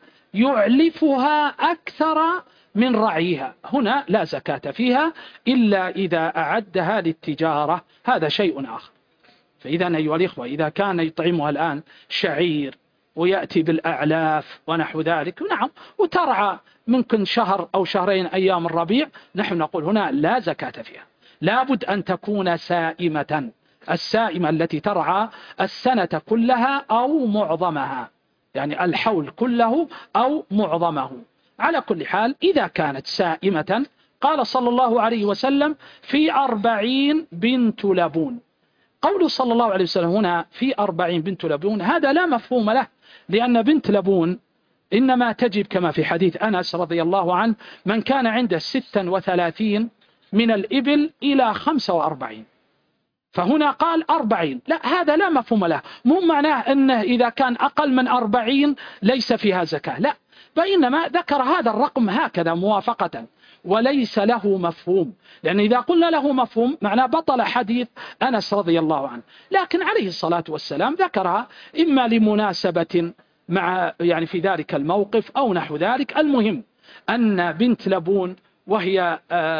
يعلفها أكثر من رعيها هنا لا زكاة فيها إلا إذا أعدها للتجارة، هذا شيء آخر. فإذا أيها الإخوة إذا كان يطعمها الآن شعير ويأتي بالأعلاف ونحو ذلك نعم وترعى ممكن شهر أو شهرين أيام الربيع، نحن نقول هنا لا زكاة فيها، لابد أن تكون سائمة، السائمة التي ترعى السنة كلها أو معظمها، يعني الحول كله أو معظمه. على كل حال إذا كانت سائمة قال صلى الله عليه وسلم في أربعين بنت لبون. قوله صلى الله عليه وسلم هنا في أربعين بنت لبون هذا لا مفهوم له، لأن بنت لبون إنما تجب كما في حديث أنس رضي الله عنه من كان عنده ستا وثلاثين من الإبل إلى خمسة وأربعين، فهنا قال أربعين، لا هذا لا مفهوم له، مو معناه أنه إذا كان أقل من أربعين ليس فيها زكاة، لا، فإنما ذكر هذا الرقم هكذا موافقة وليس له مفهوم، لأن إذا قلنا له مفهوم معناه بطل حديث أنس رضي الله عنه، لكن عليه الصلاة والسلام ذكرها إما لمناسبة مع يعني في ذلك الموقف أو نحو ذلك. المهم أن بنت لبون وهي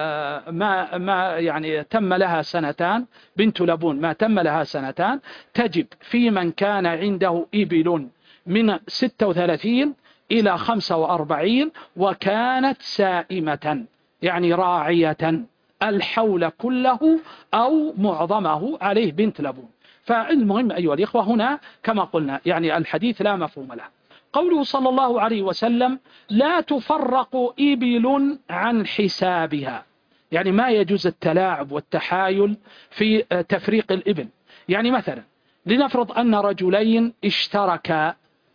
ما ما يعني تم لها سنتان، بنت لبون ما تم لها سنتان تجب في من كان عنده إبل من ستة وثلاثين إلى خمسة وأربعين وكانت سائمة يعني راعية الحول كله أو معظمه عليه بنت لبون. فالمهم أيها الإخوة هنا كما قلنا يعني الحديث لا مفهوم له. قوله صلى الله عليه وسلم لا تفرق إبل عن حسابها، يعني ما يجوز التلاعب والتحايل في تفريق الإبل. يعني مثلا لنفرض أن رجلين اشتركا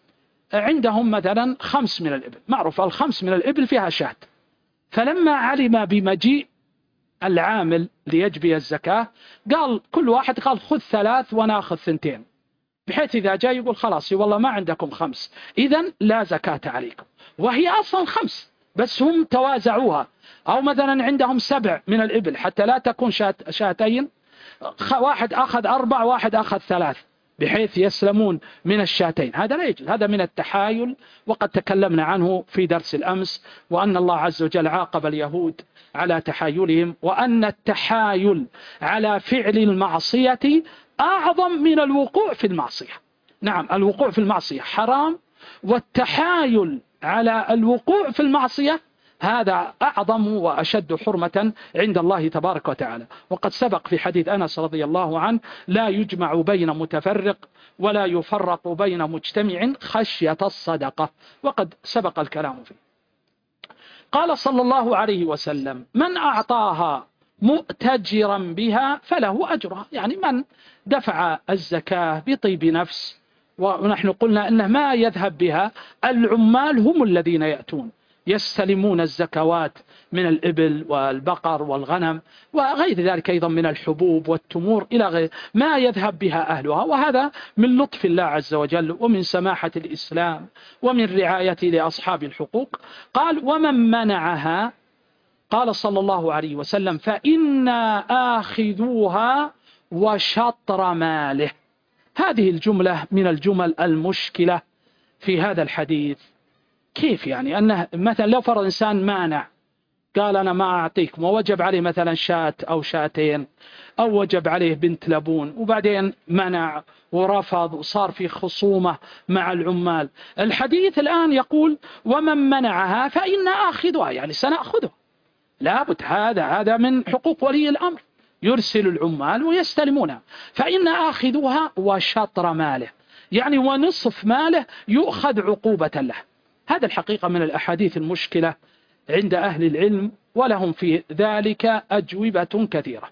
عندهم مثلا خمس من الإبل، معروف الخمس من الإبل فيها شاة، فلما علم بمجيء العامل ليجبي الزكاة قال كل واحد قال خذ ثلاث وناخذ ثنتين، بحيث إذا جاء يقول خلاص والله ما عندكم خمس إذن لا زكاة عليكم، وهي أصلا خمس بس هم توازعوها. أو مثلا عندهم سبع من الإبل حتى لا تكون شات شاتين، واحد أخذ أربع واحد أخذ ثلاث بحيث يسلمون من الشاتين، هذا لا يجوز، هذا من التحايل وقد تكلمنا عنه في درس الأمس، وأن الله عز وجل عاقب اليهود على تحايلهم، وأن التحايل على فعل المعصية أعظم من الوقوع في المعصية. نعم الوقوع في المعصية حرام، والتحايل على الوقوع في المعصية هذا أعظم وأشد حرمة عند الله تبارك وتعالى. وقد سبق في حديث أنس رضي الله عنه لا يجمع بين متفرق ولا يفرق بين مجتمع خشية الصدقة، وقد سبق الكلام فيه. قال صلى الله عليه وسلم من أعطاها مؤتجرا بها فله أجرها، يعني من دفع الزكاة بطيب نفس، ونحن قلنا أنه ما يذهب بها العمال هم الذين يأتون يستلمون الزكوات من الإبل والبقر والغنم وغير ذلك أيضا من الحبوب والتمور إلى غير ما يذهب بها أهلها، وهذا من لطف الله عز وجل ومن سماحة الإسلام ومن رعايته لأصحاب الحقوق. قال ومن منعها قال صلى الله عليه وسلم فإنا آخذوها وشطر ماله. هذه الجملة من الجمل المشكلة في هذا الحديث. كيف يعني أنه مثلا لو فرض إنسان مانع قال أنا ما أعطيكم ووجب عليه مثلا شاة أو شاتين أو وجب عليه بنت لبون، وبعدين منع ورفض وصار في خصومة مع العمال، الحديث الآن يقول ومن منعها فإنا آخذها، يعني سنأخذها. لابد هذا هذا من حقوق ولي الأمر، يرسل العمال ويستلمونها. فإن آخذوها وشطر ماله، يعني ونصف ماله يؤخذ عقوبة له. هذا الحقيقة من الأحاديث المشكلة عند أهل العلم، ولهم في ذلك أجوبة كثيرة،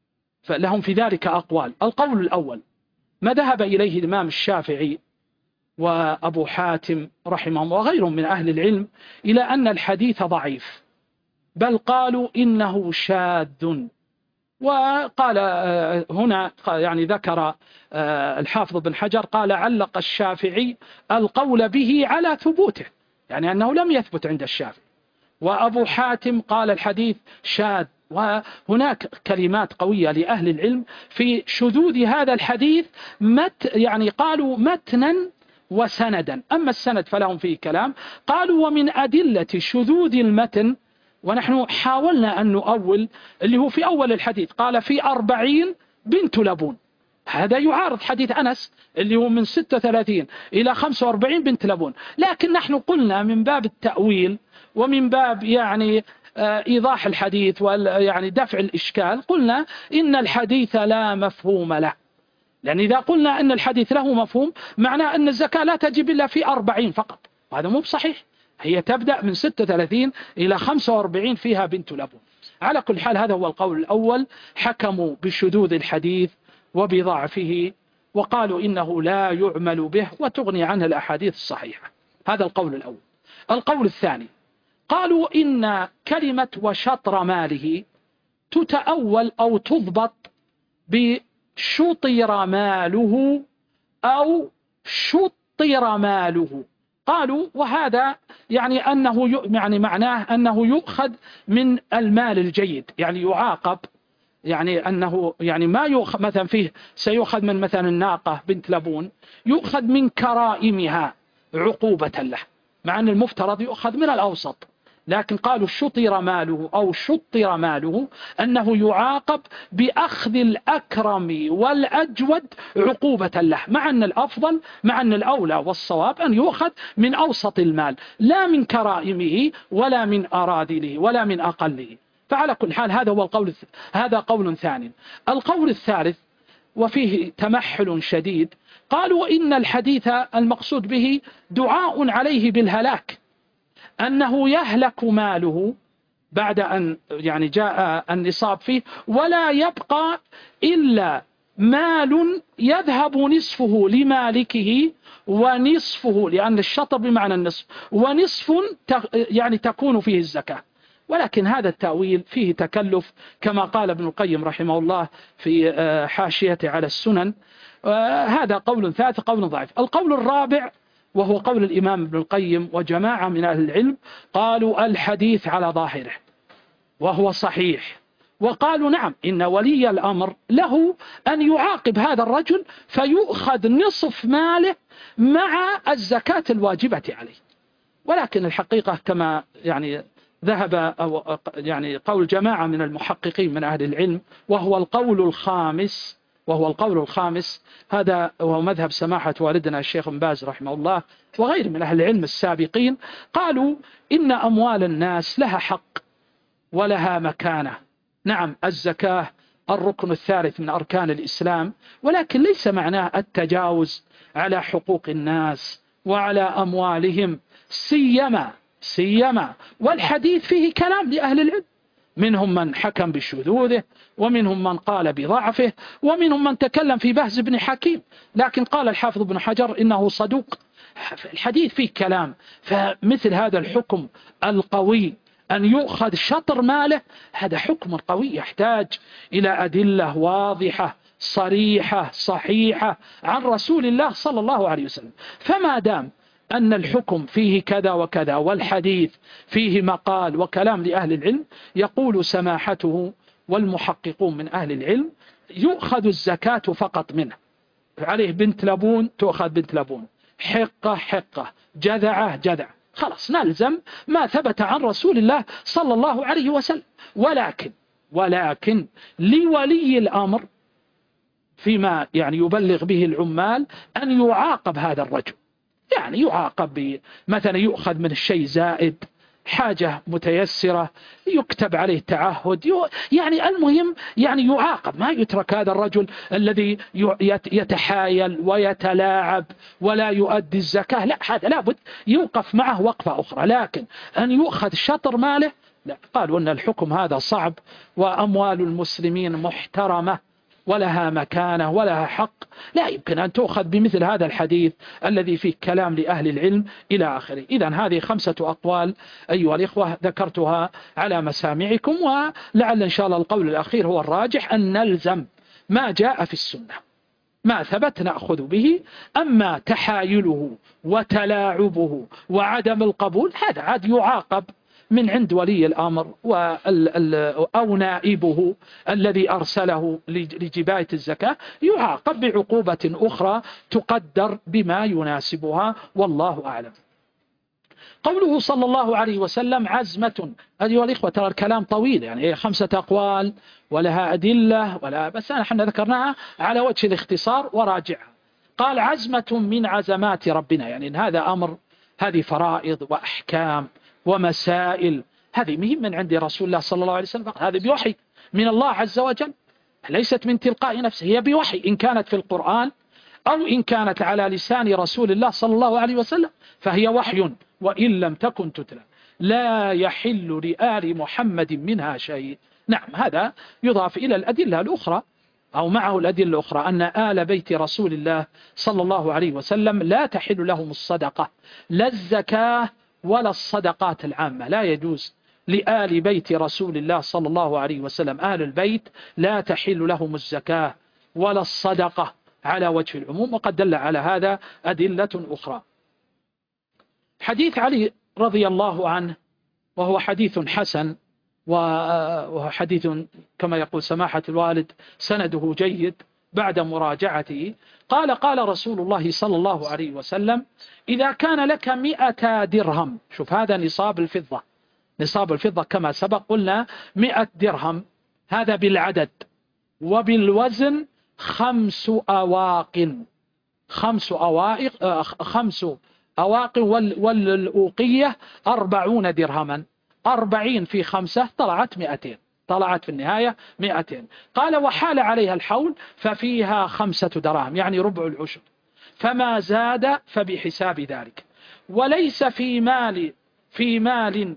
فلهم في ذلك أقوال. القول الأول ما ذهب إليه الإمام الشافعي وأبو حاتم رحمهم وغيرهم من أهل العلم إلى أن الحديث ضعيف، بل قالوا إنه شاذ. وقال هنا يعني ذكر الحافظ بن حجر قال علق الشافعي القول به على ثبوته، يعني أنه لم يثبت عند الشافعي. وأبو حاتم قال الحديث شاذ. وهناك كلمات قوية لأهل العلم في شذوذ هذا الحديث، مت يعني قالوا متنا وسندا. أما السند فلهم فيه كلام. قالوا ومن أدلة شذوذ المتن، ونحن حاولنا أن نؤول اللي هو في أول الحديث قال في أربعين بنت لبون، هذا يعارض حديث أنس اللي هو من ستة وثلاثين إلى خمسة وأربعين بنت لبون. لكن نحن قلنا من باب التأويل ومن باب يعني إيضاح الحديث ويعني دفع الإشكال، قلنا إن الحديث لا مفهوم له، لأن إذا قلنا أن الحديث له مفهوم معناه أن الزكاة لا تجب إلا في أربعين فقط، وهذا مو بصحيح. هي تبدأ من ستة وثلاثين إلى خمسة وأربعين فيها بنت لبون. على كل حال هذا هو القول الأول، حكموا بشذوذ الحديث وبضعفه وقالوا إنه لا يعمل به وتغني عنه الأحاديث الصحيحة. هذا القول الأول. القول الثاني قالوا إن كلمة وشطر ماله تتأول أو تضبط بشطر ماله أو شطر ماله. قالوا وهذا يعني أنه يعني معناه أنه يؤخذ من المال الجيد، يعني يعاقب، يعني أنه يعني ما يؤخذ مثلا فيه سيؤخذ من مثلا الناقة بنت لبون يؤخذ من كرائمها عقوبة له، مع أن المفترض يؤخذ من الأوسط. لكن قالوا شطر ماله أو شطر ماله أنه يعاقب بأخذ الأكرم والأجود عقوبة له، مع أن الأفضل مع أن الأولى والصواب أن يؤخذ من أوسط المال لا من كرائمه ولا من أراذله ولا من أقله. فعلى كل حال هذا هو القول، هذا قول ثاني. القول الثالث وفيه تمحل شديد، قالوا إن الحديث المقصود به دعاء عليه بالهلاك، أنه يهلك ماله بعد أن يعني جاء النصاب فيه ولا يبقى إلا مال يذهب نصفه لمالكه ونصفه، لأن الشطر بمعنى النصف، ونصف يعني تكون فيه الزكاة. ولكن هذا التأويل فيه تكلف كما قال ابن القيم رحمه الله في حاشيته على السنن. هذا قول ثالث، قول ضعيف. القول الرابع وهو قول الإمام ابن القيم وجماعة من أهل العلم، قالوا الحديث على ظاهره وهو صحيح، وقالوا نعم إن ولي الأمر له أن يعاقب هذا الرجل فيؤخذ نصف ماله مع الزكاة الواجبة عليه. ولكن الحقيقة كما يعني ذهب أو يعني قول جماعة من المحققين من أهل العلم وهو القول الخامس، وهو القول الخامس هذا هو مذهب سماحة والدنا الشيخ بن باز رحمه الله وغير من أهل العلم السابقين، قالوا إن أموال الناس لها حق ولها مكانة. نعم الزكاة الركن الثالث من أركان الإسلام، ولكن ليس معناه التجاوز على حقوق الناس وعلى أموالهم، سيما سيما والحديث فيه كلام لأهل العلم، منهم من حكم بشذوذه ومنهم من قال بضعفه ومنهم من تكلم في بهز بن حكيم، لكن قال الحافظ بن حجر إنه صدوق. الحديث فيه كلام، فمثل هذا الحكم القوي أن يؤخذ شطر ماله هذا حكم قوي يحتاج إلى أدلة واضحة صريحة صحيحة عن رسول الله صلى الله عليه وسلم. فما دام أن الحكم فيه كذا وكذا والحديث فيه مقال وكلام لأهل العلم، يقول سماحته والمحققون من أهل العلم يؤخذ الزكاة فقط منه، عليه بنت لبون تؤخذ بنت لبون، حقة حقة، جذعة جذع، خلاص نلزم ما ثبت عن رسول الله صلى الله عليه وسلم. ولكن ولكن لولي الأمر فيما يعني يبلغ به العمال أن يعاقب هذا الرجل، يعني يعاقب مثلا يؤخذ من الشيء زائد، حاجة متيسرة، يكتب عليه تعهد، يعني المهم يعني يعاقب، ما يترك هذا الرجل الذي يتحايل ويتلاعب ولا يؤدي الزكاة، لا هذا لابد يوقف معه وقفة أخرى. لكن أن يؤخذ شطر ماله لا، قالوا أن الحكم هذا صعب وأموال المسلمين محترمة ولها مكانة ولها حق، لا يمكن أن تؤخذ بمثل هذا الحديث الذي فيه كلام لأهل العلم إلى آخره. إذن هذه خمسة أقوال أيها الإخوة ذكرتها على مسامعكم، ولعل إن شاء الله القول الأخير هو الراجح، أن نلزم ما جاء في السنة، ما ثبت نأخذ به. أما تحايله وتلاعبه وعدم القبول هذا عاد يعاقب من عند ولي الأمر أو نائبه الذي أرسله لجباية الزكاة، يعاقب بعقوبة أخرى تقدر بما يناسبها، والله أعلم. قوله صلى الله عليه وسلم عزمة، أيها الإخوة ترى الكلام طويل، يعني خمسة أقوال ولها أدلة ولا، بس نحن ذكرناها على وجه الاختصار وراجعها. قال عزمة من عزمات ربنا، يعني إن هذا أمر، هذه فرائض وأحكام ومسائل، هذه مهم من عند رسول الله صلى الله عليه وسلم، هذه بوحي من الله عز وجل، ليست من تلقاء نفسه، هي بوحي، إن كانت في القرآن أو إن كانت على لسان رسول الله صلى الله عليه وسلم فهي وحي، وإن لم تكن تتلى. لا يحل لآل محمد منها شيء. نعم، هذا يضاف إلى الأدلة الأخرى أو معه الأدلة الأخرى، أن آل بيت رسول الله صلى الله عليه وسلم لا تحل لهم الصدقة، لا الزكاة ولا الصدقات العامة، لا يجوز لآل بيت رسول الله صلى الله عليه وسلم، آل البيت لا تحل لهم الزكاة ولا الصدقة على وجه العموم، وقد دل على هذا أدلة أخرى. حديث علي رضي الله عنه وهو حديث حسن، وهو حديث كما يقول سماحة الوالد سنده جيد بعد مراجعته. قال قال رسول الله صلى الله عليه وسلم إذا كان لك مئة درهم، شوف هذا نصاب الفضة، نصاب الفضة كما سبق قلنا مئة درهم، هذا بالعدد، وبالوزن خمس أواق، خمس أواق خمس أواق والأوقية أربعون درهما، أربعين في خمسة طلعت مئتين، طلعت في النهاية مئتين. قال وحال عليها الحول ففيها خمسة دراهم، يعني ربع العشر، فما زاد فبحساب ذلك. وليس في مال في مال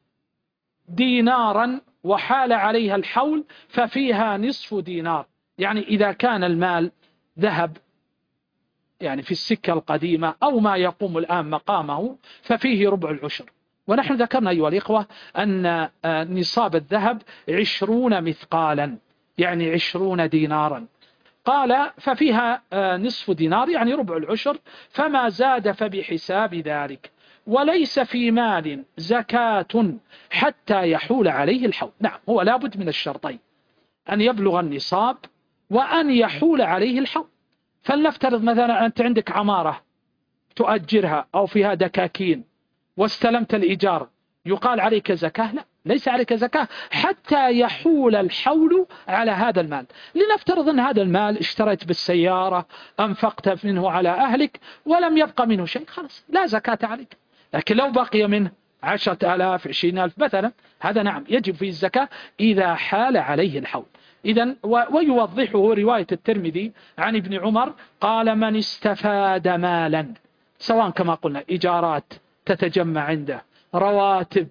دينارا وحال عليها الحول ففيها نصف دينار، يعني إذا كان المال ذهب يعني في السكة القديمة أو ما يقوم الآن مقامه ففيه ربع العشر. ونحن ذكرنا أيها الإخوة أن نصاب الذهب عشرون مثقالا، يعني عشرون دينارا. قال ففيها نصف دينار يعني ربع العشر، فما زاد فبحساب ذلك. وليس في مال زكاة حتى يحول عليه الحول. نعم، هو لابد من الشرطين، أن يبلغ النصاب وأن يحول عليه الحول. فلنفترض مثلا أنت عندك عمارة تؤجرها أو فيها دكاكين واستلمت الإيجار، يقال عليك زكاة؟ لا، ليس عليك زكاة حتى يحول الحول على هذا المال. لنفترض أن هذا المال اشتريت بالسيارة، أنفقت منه على أهلك ولم يبقى منه شيء، خلاص لا زكاة عليك. لكن لو بقي منه عشرة آلاف عشرين ألف مثلا، هذا نعم يجب فيه الزكاة إذا حال عليه الحول. إذن ويوضحه رواية الترمذي عن ابن عمر قال من استفاد مالا، سواء كما قلنا إيجارات تتجمع عنده، رواتب،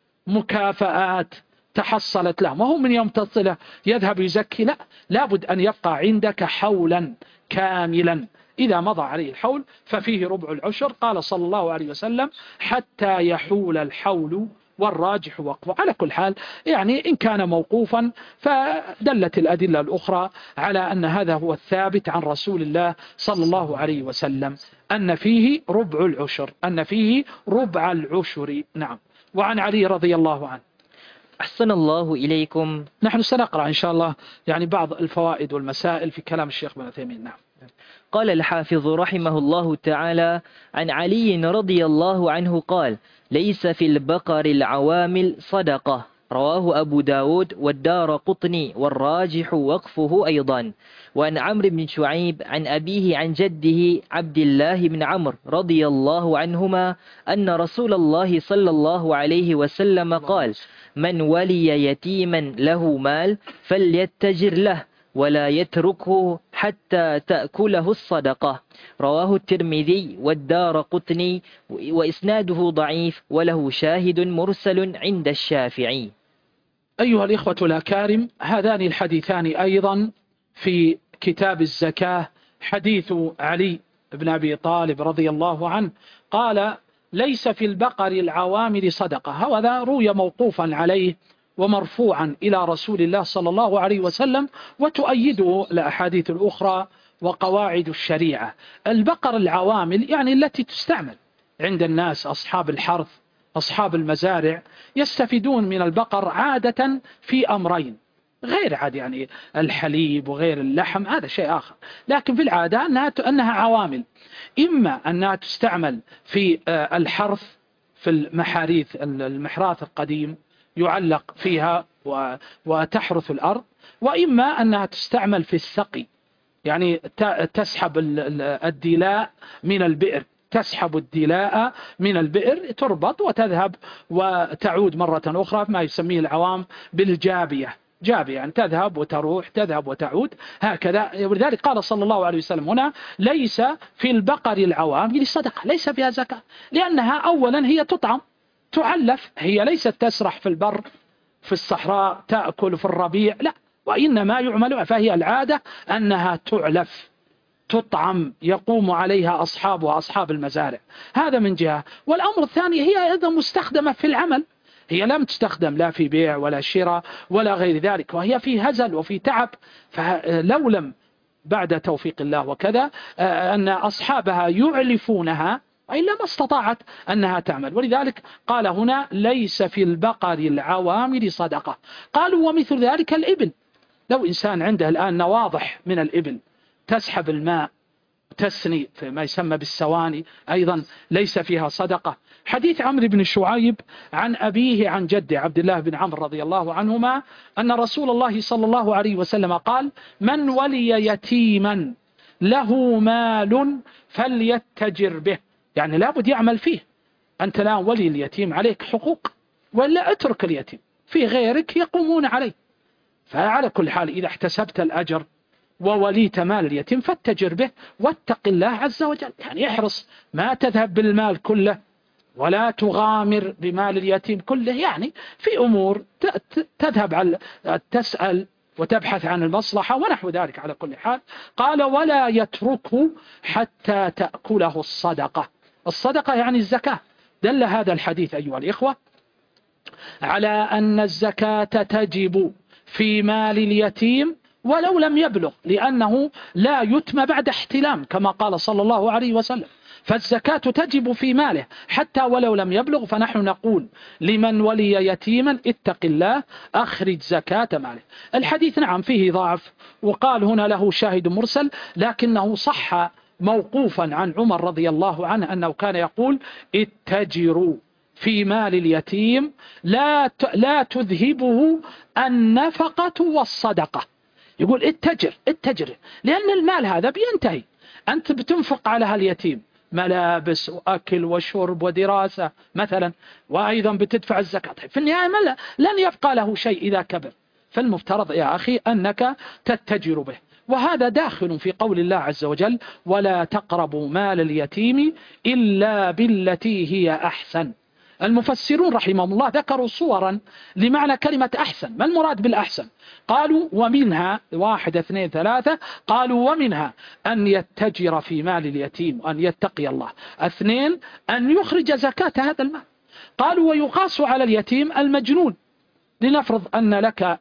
مكافآت تحصلت له، ما هو من يوم تصله يذهب يزكي، لا، لابد أن يبقى عندك حولا كاملا. إذا مضى عليه الحول ففيه ربع العشر. قال صلى الله عليه وسلم حتى يحول الحول، والراجح وقفه. على كل حال يعني إن كان موقوفا فدلت الأدلة الأخرى على أن هذا هو الثابت عن رسول الله صلى الله عليه وسلم، أن فيه ربع العشر، أن فيه ربع العشر. نعم. وعن علي رضي الله عنه. أحسن الله إليكم. نحن سنقرأ إن شاء الله يعني بعض الفوائد والمسائل في كلام الشيخ بن عثيمين. نعم. قال الحافظ رحمه الله تعالى عن علي رضي الله عنه قال ليس في البقر العوامل صدقة، رواه أبو داود والدار قطني، والراجح وقفه أيضا. وعن عمرو بن شعيب عن أبيه عن جده عبد الله بن عمرو رضي الله عنهما أن رسول الله صلى الله عليه وسلم قال من ولي يتيما له مال فليتجر له ولا يتركه حتى تأكله الصدقة، رواه الترمذي والدار قطني، وإسناده ضعيف وله شاهد مرسل عند الشافعي. أيها الإخوة الأكارم، هذان الحديثان أيضا في كتاب الزكاة حديث علي بن أبي طالب رضي الله عنه قال: ليس في البقر العوامل صدقة. هذا روي موقوفا عليه ومرفوعا إلى رسول الله صلى الله عليه وسلم، وتؤيده الأحاديث الأخرى وقواعد الشريعة. البقر العوامل يعني التي تستعمل عند الناس، أصحاب الحرث، أصحاب المزارع، يستفيدون من البقر عادة في أمرين، غير عاد يعني الحليب وغير اللحم هذا شيء آخر، لكن في العادة أنها, أنها عوامل، إما أنها تستعمل في الحرث في المحاريث، المحراث القديم يعلق فيها وتحرث الأرض، وإما أنها تستعمل في السقي، يعني تسحب الدلاء من البئر، تسحب الدلاء من البئر، تربط وتذهب وتعود مرة أخرى، ما يسميه العوام بالجابية، جابية يعني تذهب وتروح، تذهب وتعود هكذا. ولذلك قال صلى الله عليه وسلم هنا: ليس في البقر العوامل صدقة، ليس فيها زكاة، لأنها أولا هي تطعم، تعلف، هي ليست تسرح في البر في الصحراء تأكل في الربيع، لا، وإنما يعمل، فهي العادة أنها تعلف، تطعم، يقوم عليها أصحابها، أصحاب المزارع. هذا من جهة. والأمر الثاني، هي أيضا مستخدمة في العمل، هي لم تستخدم لا في بيع ولا شراء ولا غير ذلك، وهي في هزل وفي تعب، فلو لم بعد توفيق الله وكذا أن أصحابها يعلفونها إلا ما استطاعت أنها تعمل. ولذلك قال هنا: ليس في البقر العوامل صدقة. قالوا: ومثل ذلك الإبل، لو إنسان عنده الآن نواضح من الإبل تسحب الماء، تسني في ما يسمى بالسواني، أيضا ليس فيها صدقة. حديث عمرو بن شعيب عن أبيه عن جده عبد الله بن عمرو رضي الله عنهما أن رسول الله صلى الله عليه وسلم قال: من ولي يتيما له مال فليتجر به، يعني لابد يعمل فيه. أنت لا ولي اليتيم، عليك حقوق، ولا اترك اليتيم، في غيرك يقومون عليه. فعلى كل حال إذا احتسبت الأجر ووليت مال اليتيم فاتجر به، واتق الله عز وجل، يعني احرص ما تذهب بالمال كله ولا تغامر بمال اليتيم كله، يعني في أمور تذهب على تسأل وتبحث عن المصلحة ونحو ذلك. على كل حال قال: ولا يتركه حتى تأكله الصدقة. الصدقة يعني الزكاة. دل هذا الحديث أيها الإخوة على أن الزكاة تجب في مال اليتيم ولو لم يبلغ، لأنه لا يتم بعد احتلام كما قال صلى الله عليه وسلم، فالزكاة تجب في ماله حتى ولو لم يبلغ. فنحن نقول لمن ولي يتيما: اتق الله، أخرج زكاة ماله. الحديث نعم فيه ضعف، وقال هنا له شاهد مرسل، لكنه صح موقوفا عن عمر رضي الله عنه أنه كان يقول: اتجروا في مال اليتيم لا لا تذهبه النفقة والصدقة. يقول اتجر اتجر، لأن المال هذا بينتهي، أنت بتنفق على هاليتيم ملابس وأكل وشرب ودراسة مثلا، وأيضا بتدفع الزكاة، في النهاية لن يبقى له شيء إذا كبر، فالمفترض يا أخي أنك تتجر به. وهذا داخل في قول الله عز وجل: ولا تقربوا مال اليتيم إلا بالتي هي أحسن. المفسرون رحمهم الله ذكروا صورا لمعنى كلمة أحسن. ما المراد بالأحسن؟ قالوا: ومنها واحد اثنين ثلاثة، قالوا: ومنها أن يتجر في مال اليتيم وأن يتقي الله. اثنين، أن يخرج زكاة هذا المال. قالوا: ويقاس على اليتيم المجنون. لنفرض أن لك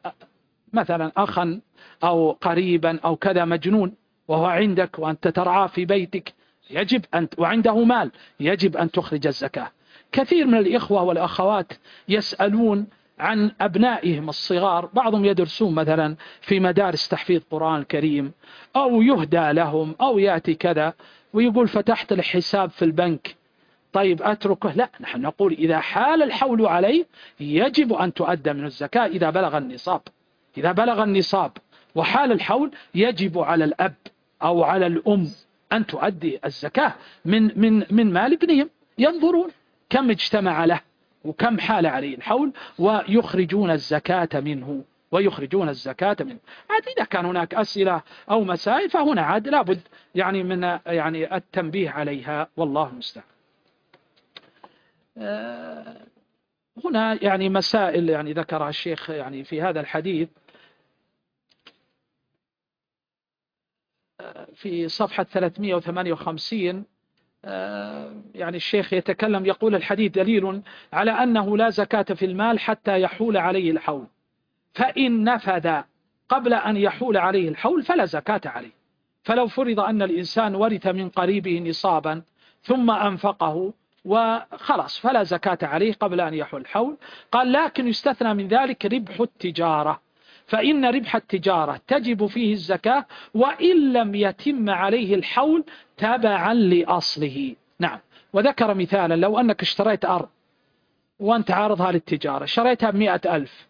مثلا أخا أو قريبا أو كذا مجنون وهو عندك وأنت ترعاه في بيتك، يجب أن وعنده مال يجب أن تخرج الزكاة. كثير من الإخوة والأخوات يسألون عن أبنائهم الصغار، بعضهم يدرسون مثلا في مدارس تحفيظ قرآن الكريم، أو يهدى لهم أو يأتي كذا ويقول: فتحت الحساب في البنك، طيب أتركه؟ لا، نحن نقول إذا حال الحول عليه يجب أن تؤدى من الزكاة إذا بلغ النصاب. إذا بلغ النصاب وحال الحول يجب على الأب أو على الأم أن تؤدي الزكاة من من من مال ابنهم. ينظرون كم اجتمع له وكم حال عليه الحول ويخرجون الزكاة منه ويخرجون الزكاة منه. عاد إذا كان هناك أسئلة أو مسائل فهنا عاد لابد يعني من يعني التنبيه عليها، والله المستعان. هنا يعني مسائل يعني ذكرها الشيخ يعني في هذا الحديث. في صفحة ثلاثمئة وثمانية وخمسين يعني الشيخ يتكلم يقول الحديث دليل على أنه لا زكاة في المال حتى يحول عليه الحول، فإن نفذ قبل أن يحول عليه الحول فلا زكاة عليه. فلو فرض أن الإنسان ورث من قريبه نصابا ثم أنفقه وخلاص فلا زكاة عليه قبل أن يحول الحول. قال لكن يستثنى من ذلك ربح التجارة، فإن ربح التجارة تجب فيه الزكاة وإن لم يتم عليه الحول تبعا لأصله. نعم. وذكر مثالا لو أنك اشتريت أرض وأنت عارضها للتجارة، شريتها بمئة ألف،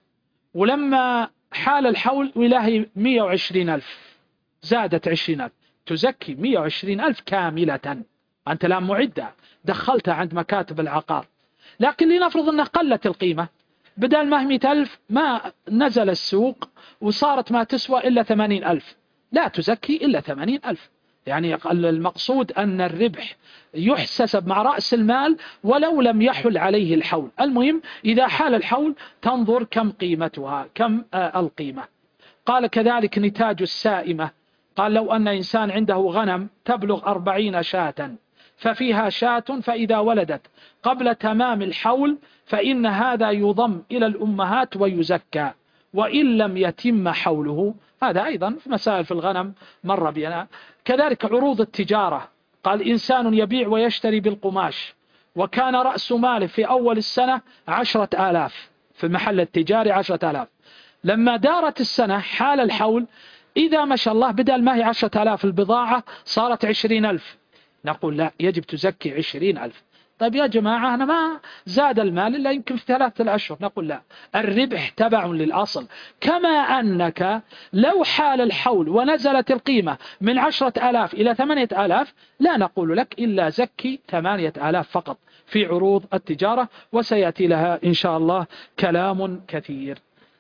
ولما حال الحول ولاهي مئة وعشرين ألف، زادت عشرين ألف، تزكي مئة وعشرين ألف كاملة. أنت الآن معدة دخلتها عند مكاتب العقار، لكن لنفرض أنها قلت القيمة، بدل ما هي مئة ألف ما نزل السوق وصارت ما تسوى إلا ثمانين ألف، لا تزكي إلا ثمانين ألف. يعني المقصود أن الربح يحسب مع رأس المال ولو لم يحل عليه الحول. المهم إذا حال الحول تنظر كم قيمتها، كم آه القيمة. قال كذلك نتاج السائمة، قال لو أن إنسان عنده غنم تبلغ أربعين شاة ففيها شاة فإذا ولدت قبل تمام الحول فإن هذا يضم إلى الأمهات ويزكى، وإن لم يتم حوله. هذا أيضا في مسائل في الغنم مر بنا. كذلك عروض التجارة، قال إنسان يبيع ويشتري بالقماش وكان رأس ماله في أول السنة عشرة آلاف في المحل التجاري، عشرة آلاف، لما دارت السنة حال الحول إذا ما شاء الله بدل ما هي عشرة آلاف البضاعة صارت عشرين ألف، نقول لا يجب تزكي عشرين ألف. طيب يا جماعة أنا ما زاد المال إلا يمكن في ثلاثة الأشهر، نقول لا، الربح تبع للأصل. كما أنك لو حال الحول ونزلت القيمة من عشرة آلاف إلى ثمانية آلاف لا نقول لك إلا زكي ثمانية آلاف فقط في عروض التجارة، وسيأتي لها إن شاء الله كلام كثير.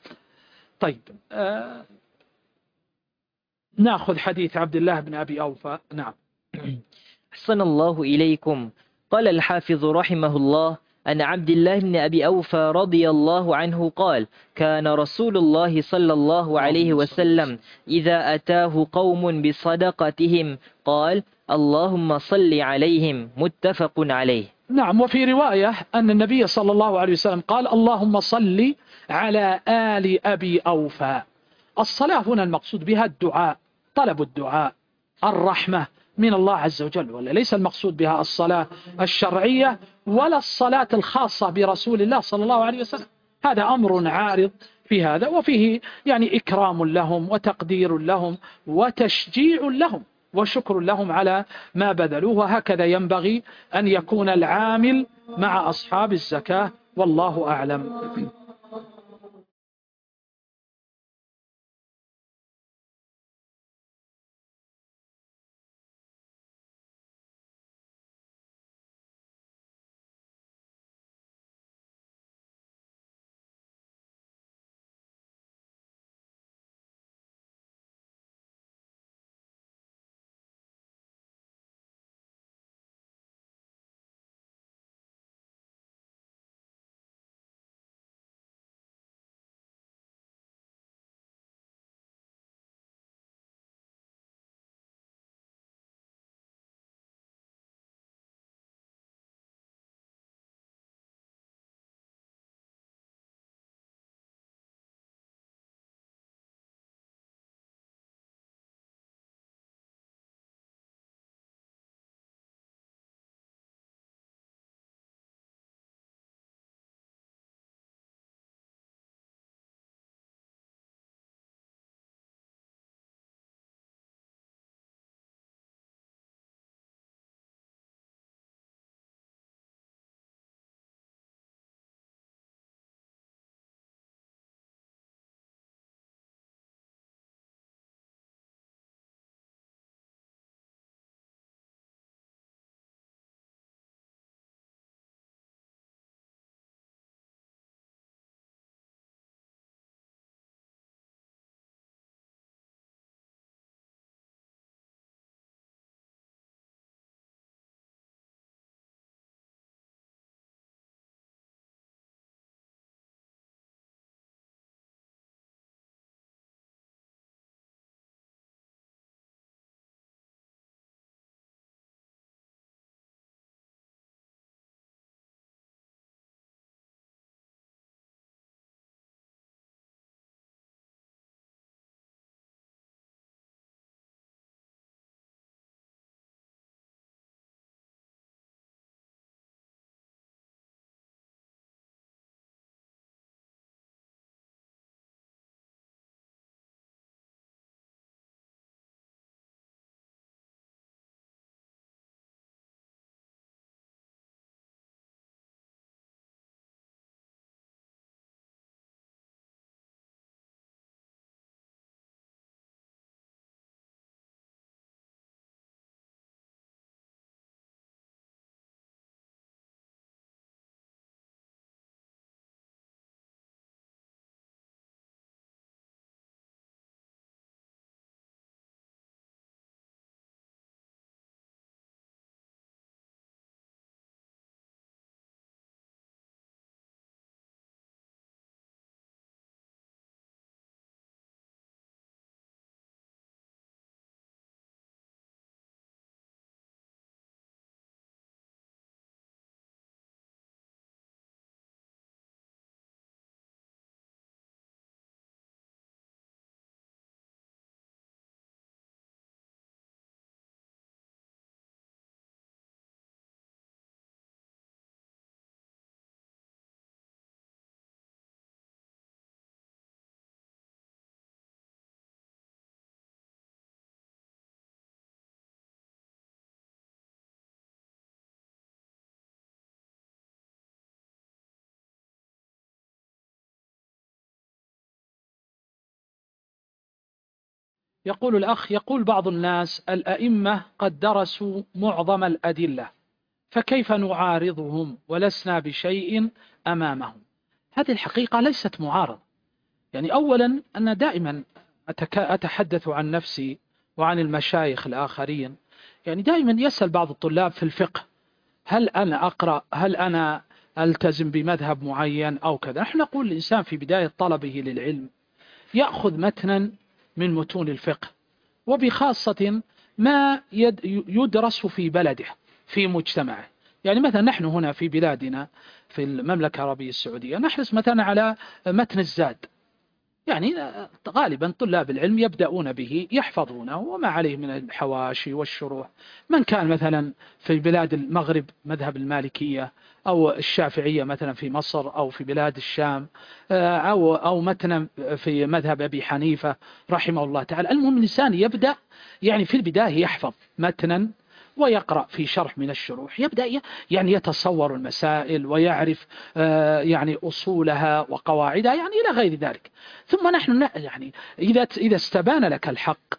طيب آه نأخذ حديث عبد الله بن أبي أوفى. نعم. أحسن الله إليكم. قال الحافظ رحمه الله أن عبد الله بن أبي أوفى رضي الله عنه قال: كان رسول الله صلى الله عليه وسلم إذا أتاه قوم بصدقتهم قال: اللهم صل عليهم. متفق عليه. نعم. وفي رواية أن النبي صلى الله عليه وسلم قال: اللهم صل على آل أبي أوفى. الصلاة هنا المقصود بها الدعاء، طلب الدعاء، الرحمة من الله عز وجل، ولا ليس المقصود بها الصلاة الشرعية ولا الصلاة الخاصة برسول الله صلى الله عليه وسلم. هذا أمر عارض في هذا، وفيه يعني إكرام لهم وتقدير لهم وتشجيع لهم وشكر لهم على ما بذلوه. وهكذا ينبغي أن يكون العامل مع أصحاب الزكاة، والله أعلم. يقول الأخ، يقول بعض الناس الأئمة قد درسوا معظم الأدلة، فكيف نعارضهم ولسنا بشيء أمامهم؟ هذه الحقيقة ليست معارضة. يعني أولا أنا دائما أتحدث عن نفسي وعن المشايخ الآخرين. يعني دائما يسأل بعض الطلاب في الفقه هل أنا أقرأ، هل أنا ألتزم بمذهب معين أو كذا. نحن نقول الإنسان في بداية طلبه للعلم يأخذ متنا من متون الفقه، وبخاصة ما يدرس في بلده في مجتمعه. يعني مثلا نحن هنا في بلادنا في المملكة العربية السعودية نحرص مثلا على متن الزاد. يعني غالبا طلاب العلم يبدأون به يحفظونه وما عليه من الحواشي والشروح. من كان مثلا في بلاد المغرب مذهب المالكية أو الشافعية مثلا في مصر أو في بلاد الشام، أو أو مثلا في مذهب أبي حنيفة رحمه الله تعالى. المهم الإنسان يبدأ يعني في البداية يحفظ متنا ويقرأ في شرح من الشروح، يبدأ يعني يتصور المسائل ويعرف يعني أصولها وقواعدها يعني إلى غير ذلك. ثم نحن يعني إذا إذا استبان لك الحق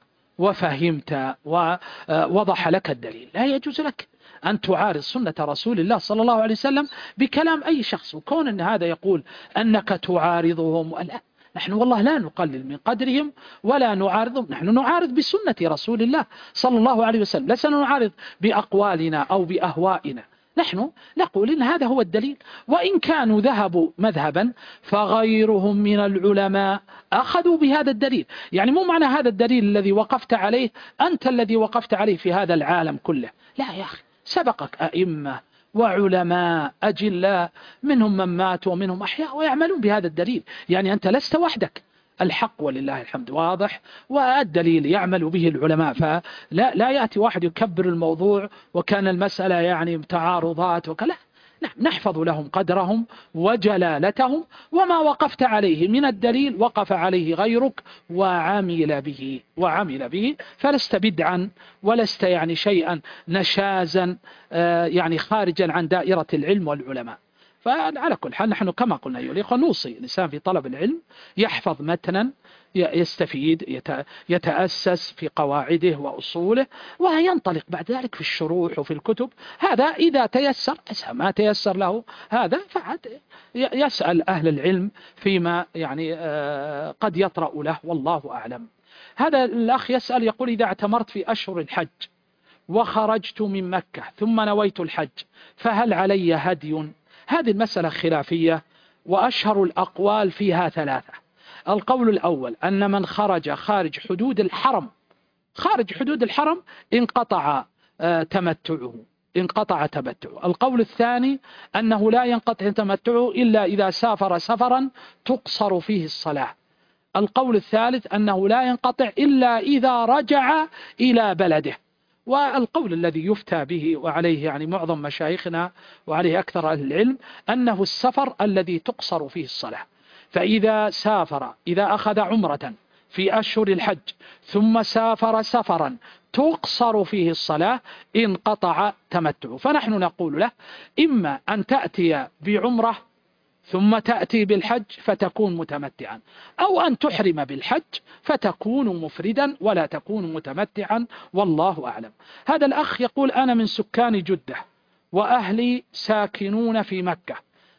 وفهمت ووضح لك الدليل لا يجوز لك أن تعارض سنة رسول الله صلى الله عليه وسلم بكلام أي شخص. وكون أن هذا يقول أنك تعارضهم، لا، نحن والله لا نقلل من قدرهم ولا نعارضهم، نحن نعارض بسنة رسول الله صلى الله عليه وسلم، لسنا نعارض بأقوالنا أو بأهوائنا. نحن نقول إن هذا هو الدليل، وإن كانوا ذهبوا مذهبا فغيرهم من العلماء أخذوا بهذا الدليل. يعني مو معنى هذا الدليل الذي وقفت عليه أنت الذي وقفت عليه في هذا العالم كله، لا يا أخي، سبقك أئمة وعلماء أجلاء منهم من مات ومنهم أحياء ويعملون بهذا الدليل. يعني أنت لست وحدك، الحق ولله الحمد واضح، والدليل يعمل به العلماء. فلا لا يأتي واحد يكبر الموضوع وكان المسألة يعني تعارضات وكلا. نعم، نحفظ لهم قدرهم وجلالتهم، وما وقفت عليه من الدليل وقف عليه غيرك وعمل به وعمل به فلست بدعا ولست يعني شيئا نشازا يعني خارجا عن دائرة العلم والعلماء. فعلى كل حال نحن كما قلنا أيها الأخوة نوصي الإنسان في طلب العلم يحفظ متنا يستفيد يتأسس في قواعده وأصوله، وينطلق بعد ذلك في الشروح وفي الكتب. هذا إذا تيسر، ما تيسر له هذا فعد يسأل أهل العلم فيما يعني قد يطرأ له، والله أعلم. هذا الأخ يسأل يقول إذا اعتمرت في أشهر الحج وخرجت من مكة ثم نويت الحج فهل علي هدي؟ هذه المسألة خلافية، وأشهر الأقوال فيها ثلاثة. القول الأول أن من خرج خارج حدود الحرم خارج حدود الحرم انقطع تمتعه انقطع تمتعه. القول الثاني أنه لا ينقطع تمتعه إلا إذا سافر سفرا تقصر فيه الصلاة. القول الثالث أنه لا ينقطع إلا إذا رجع إلى بلده. والقول الذي يفتى به وعليه يعني معظم مشايخنا وعليه أكثر أهل العلم أنه السفر الذي تقصر فيه الصلاة. فإذا سافر إذا أخذ عمرة في أشهر الحج ثم سافر سفرا تقصر فيه الصلاة انقطع تمتعه. فنحن نقول له إما أن تأتي بعمرة ثم تأتي بالحج فتكون متمتعا، أو أن تحرم بالحج فتكون مفردا ولا تكون متمتعا، والله أعلم. هذا الأخ يقول أنا من سكان جدة وأهلي ساكنون في مكة،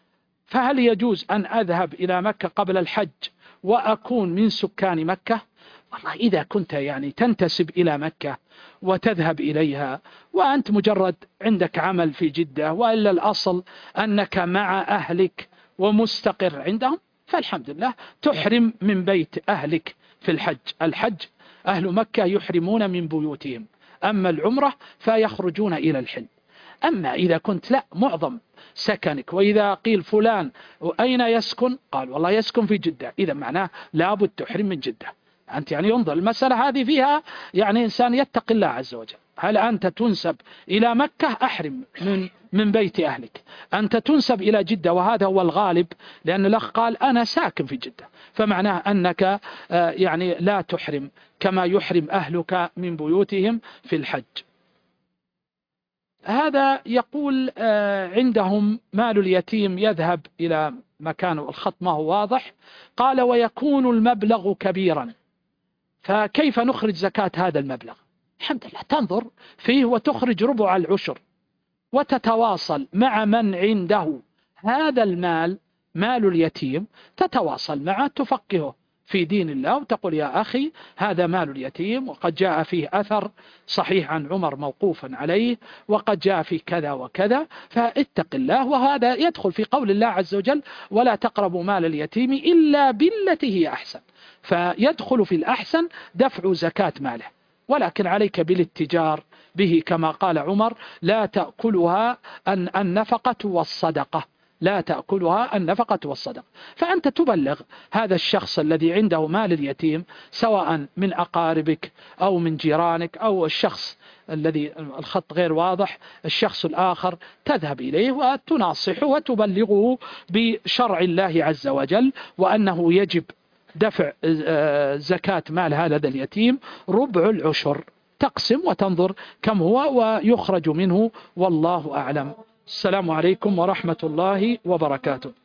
فهل يجوز أن أذهب إلى مكة قبل الحج وأكون من سكان مكة؟ والله إذا كنت يعني تنتسب إلى مكة وتذهب إليها وأنت مجرد عندك عمل في جدة، وإلا الأصل أنك مع أهلك ومستقر عندهم، فالحمد لله تحرم من بيت أهلك في الحج. الحج أهل مكة يحرمون من بيوتهم، أما العمرة فيخرجون إلى الحل. أما إذا كنت لا معظم سكنك، وإذا قيل فلان أين يسكن قال والله يسكن في جدة، إذا معناه لابد تحرم من جدة. أنت يعني انظر المسألة هذه فيها يعني إنسان يتقي الله عز وجل. هل أنت تنسب إلى مكة أحرم من من بيت أهلك، أنت تنسب إلى جدة وهذا هو الغالب، لأن الأخ قال أنا ساكن في جدة، فمعناه أنك يعني لا تحرم كما يحرم أهلك من بيوتهم في الحج. هذا يقول عندهم مال اليتيم يذهب إلى مكان الخط ما هو واضح، قال ويكون المبلغ كبيرا فكيف نخرج زكاة هذا المبلغ؟ الحمد لله تنظر فيه وتخرج ربع العشر، وتتواصل مع من عنده هذا المال، مال اليتيم، تتواصل معه تفقهه في دين الله وتقول يا أخي هذا مال اليتيم، وقد جاء فيه أثر صحيح عن عمر موقوفا عليه، وقد جاء فيه كذا وكذا، فاتق الله. وهذا يدخل في قول الله عز وجل ولا تقربوا مال اليتيم إلا بالتي هي أحسن، فيدخل في الأحسن دفع زكاة ماله، ولكن عليك بالاتجار به كما قال عمر لا تأكلها النفقة والصدقة، لا تأكلها النفقة والصدقة. فأنت تبلغ هذا الشخص الذي عنده مال اليتيم سواء من أقاربك أو من جيرانك أو الشخص الذي الخط غير واضح، الشخص الآخر، تذهب إليه وتناصحه وتبلغه بشرع الله عز وجل، وأنه يجب دفع زكاة مال هذا اليتيم ربع العشر، تقسم وتنظر كم هو ويخرج منه، والله أعلم. السلام عليكم ورحمة الله وبركاته.